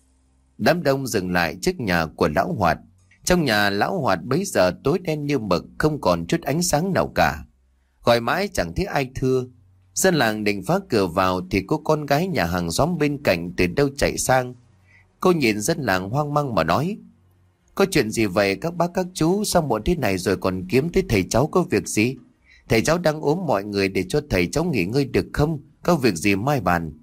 Đám đông dừng lại trước nhà của lão Hoạt. Trong nhà lão Hoạt bấy giờ tối đen như mực, không còn chút ánh sáng nào cả. Gọi mãi chẳng thấy ai thưa. Dân làng định phá cửa vào thì cô con gái nhà hàng xóm bên cạnh từ đâu chạy sang. Cô nhìn dân làng hoang mang mà nói: "Có chuyện gì vậy các bác các chú? Sao muộn thế này rồi còn kiếm tới thầy cháu có việc gì? Thầy cháu đang ốm, mọi người để cho thầy cháu nghỉ ngơi được không? Có việc gì mai bàn."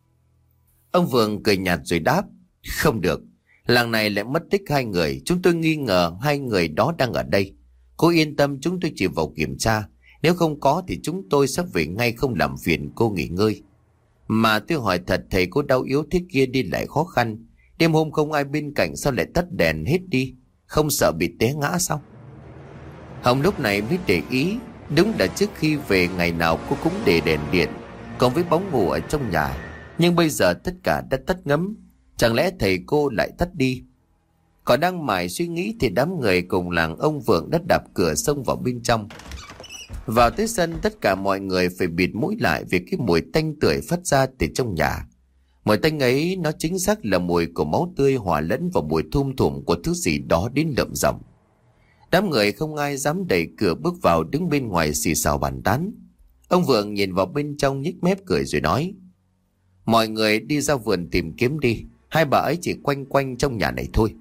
Ông Vượng cười nhạt rồi đáp: "Không được. Làng này lại mất tích hai người. Chúng tôi nghi ngờ hai người đó đang ở đây. Cô yên tâm, chúng tôi chỉ vào kiểm tra. Nếu không có thì chúng tôi sẽ về ngay, không làm phiền cô nghỉ ngơi. Mà tôi hỏi thật, thầy cô đau yếu thế kia đi lại khó khăn. Đêm hôm không ai bên cạnh sao lại tắt đèn hết đi? Không sợ bị té ngã sao?" Hồng lúc này mới để ý. Đúng là trước khi về ngày nào cô cũng để đèn điện, còn với bóng ngủ ở trong nhà. Nhưng bây giờ tất cả đã tắt ngấm. Chẳng lẽ thầy cô lại tắt đi? Còn đang mải suy nghĩ thì đám người cùng làng ông Vượng đã đạp cửa xông vào bên trong. Vào tới sân, tất cả mọi người phải bịt mũi lại vì cái mùi tanh tưởi phát ra từ trong nhà. Mùi tanh ấy nó chính xác là mùi của máu tươi hòa lẫn vào mùi thum thủm của thứ gì đó đến lợm giọng. Đám người không ai dám đẩy cửa bước vào, đứng bên ngoài xì xào bàn tán. Ông Vượng nhìn vào bên trong nhếch mép cười rồi nói: "Mọi người đi ra vườn tìm kiếm đi. Hai bà ấy chỉ quanh quanh trong nhà này thôi."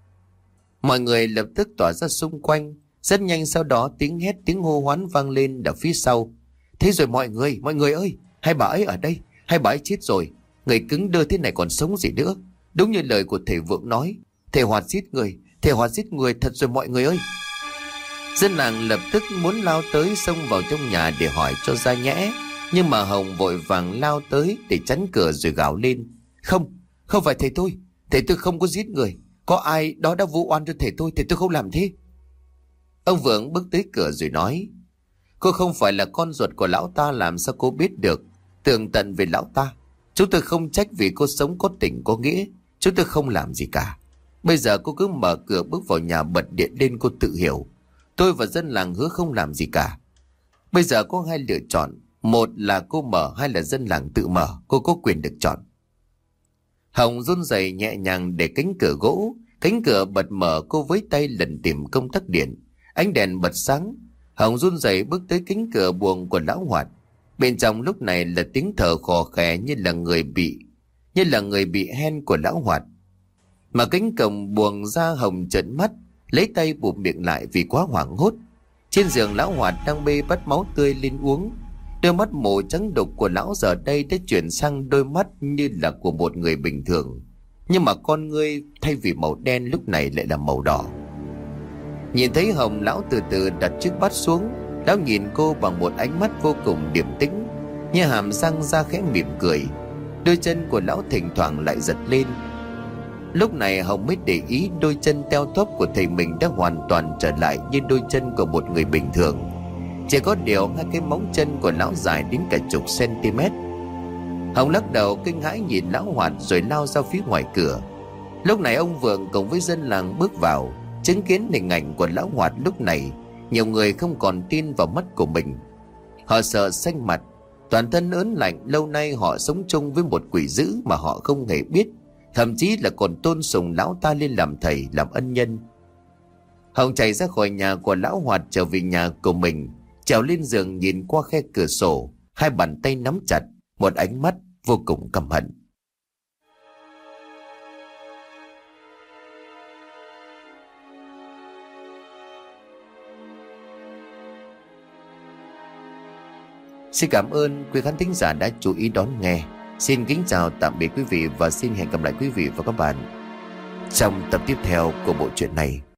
Mọi người lập tức tỏa ra xung quanh. Rất nhanh sau đó tiếng hét tiếng hô hoán vang lên ở phía sau. "Thế rồi mọi người, mọi người ơi, hai bà ấy ở đây. Hai bà ấy chết rồi. Người cứng đơ thế này còn sống gì nữa. Đúng như lời của thầy Vượng nói, thầy Hoạt giết người. Thầy Hoạt giết người thật rồi mọi người ơi." Dân làng lập tức muốn lao tới xông vào trong nhà để hỏi cho ra nhẽ. Nhưng mà Hồng vội vàng lao tới để chắn cửa rồi gào lên: "Không, không phải thầy tôi. Thầy tôi không có giết người. Có ai đó đã vu oan cho thầy tôi. Thầy tôi không làm thế." Ông Vượng bước tới cửa rồi nói: "Cô không phải là con ruột của lão ta, làm sao cô biết được tường tận về lão ta? Chúng tôi không trách vì cô sống có tình có nghĩa. Chúng tôi không làm gì cả. Bây giờ cô cứ mở cửa bước vào nhà bật điện lên, cô tự hiểu. Tôi và dân làng hứa không làm gì cả. Bây giờ có hai lựa chọn. Một là cô mở, hai là dân làng tự mở, cô có quyền được chọn. Hồng run rẩy nhẹ nhàng để cánh cửa gỗ. Cánh cửa bật mở, cô với tay lần tìm công tắc điện. Ánh đèn bật sáng. Hồng run rẩy bước tới cánh cửa buồng của lão Hoạt. Bên trong lúc này là tiếng thở khò khè như là người bị như là người bị hen của lão Hoạt. Mà cánh cổng buồng ra, Hồng trợn mắt, lấy tay bụp miệng lại vì quá hoảng hốt. Trên giường lão Hoạt đang bê bát máu tươi lên uống. Đôi mắt màu trắng đục của lão giờ đây đã chuyển sang đôi mắt như là của một người bình thường, nhưng mà con ngươi thay vì màu đen lúc này lại là màu đỏ. Nhìn thấy Hồng, lão từ từ đặt chiếc bát xuống. Lão nhìn cô bằng một ánh mắt vô cùng điềm tĩnh, như hàm răng ra khẽ mỉm cười. Đôi chân của lão thỉnh thoảng lại giật lên. Lúc này Hồng mới để ý đôi chân teo tóp của thầy mình đã hoàn toàn trở lại như đôi chân của một người bình thường. Chỉ có điều hai cái móng chân của lão dài đến cả chục cm. Hồng lắc đầu kinh hãi nhìn lão Hoạt rồi lao ra phía ngoài cửa. Lúc này ông Vượng cùng với dân làng bước vào. Chứng kiến hình ảnh của lão Hoạt lúc này, nhiều người không còn tin vào mắt của mình. Họ sợ xanh mặt, toàn thân ớn lạnh. Lâu nay họ sống chung với một quỷ dữ mà họ không hề biết, thậm chí là còn tôn sùng lão ta lên làm thầy, làm ân nhân. Hồng chạy ra khỏi nhà của lão Hoạt trở về nhà của mình, trèo lên giường nhìn qua khe cửa sổ, hai bàn tay nắm chặt, một ánh mắt vô cùng căm hận. Xin cảm ơn quý khán thính giả đã chú ý đón nghe. Xin kính chào tạm biệt quý vị và xin hẹn gặp lại quý vị và các bạn trong tập tiếp theo của bộ truyện này.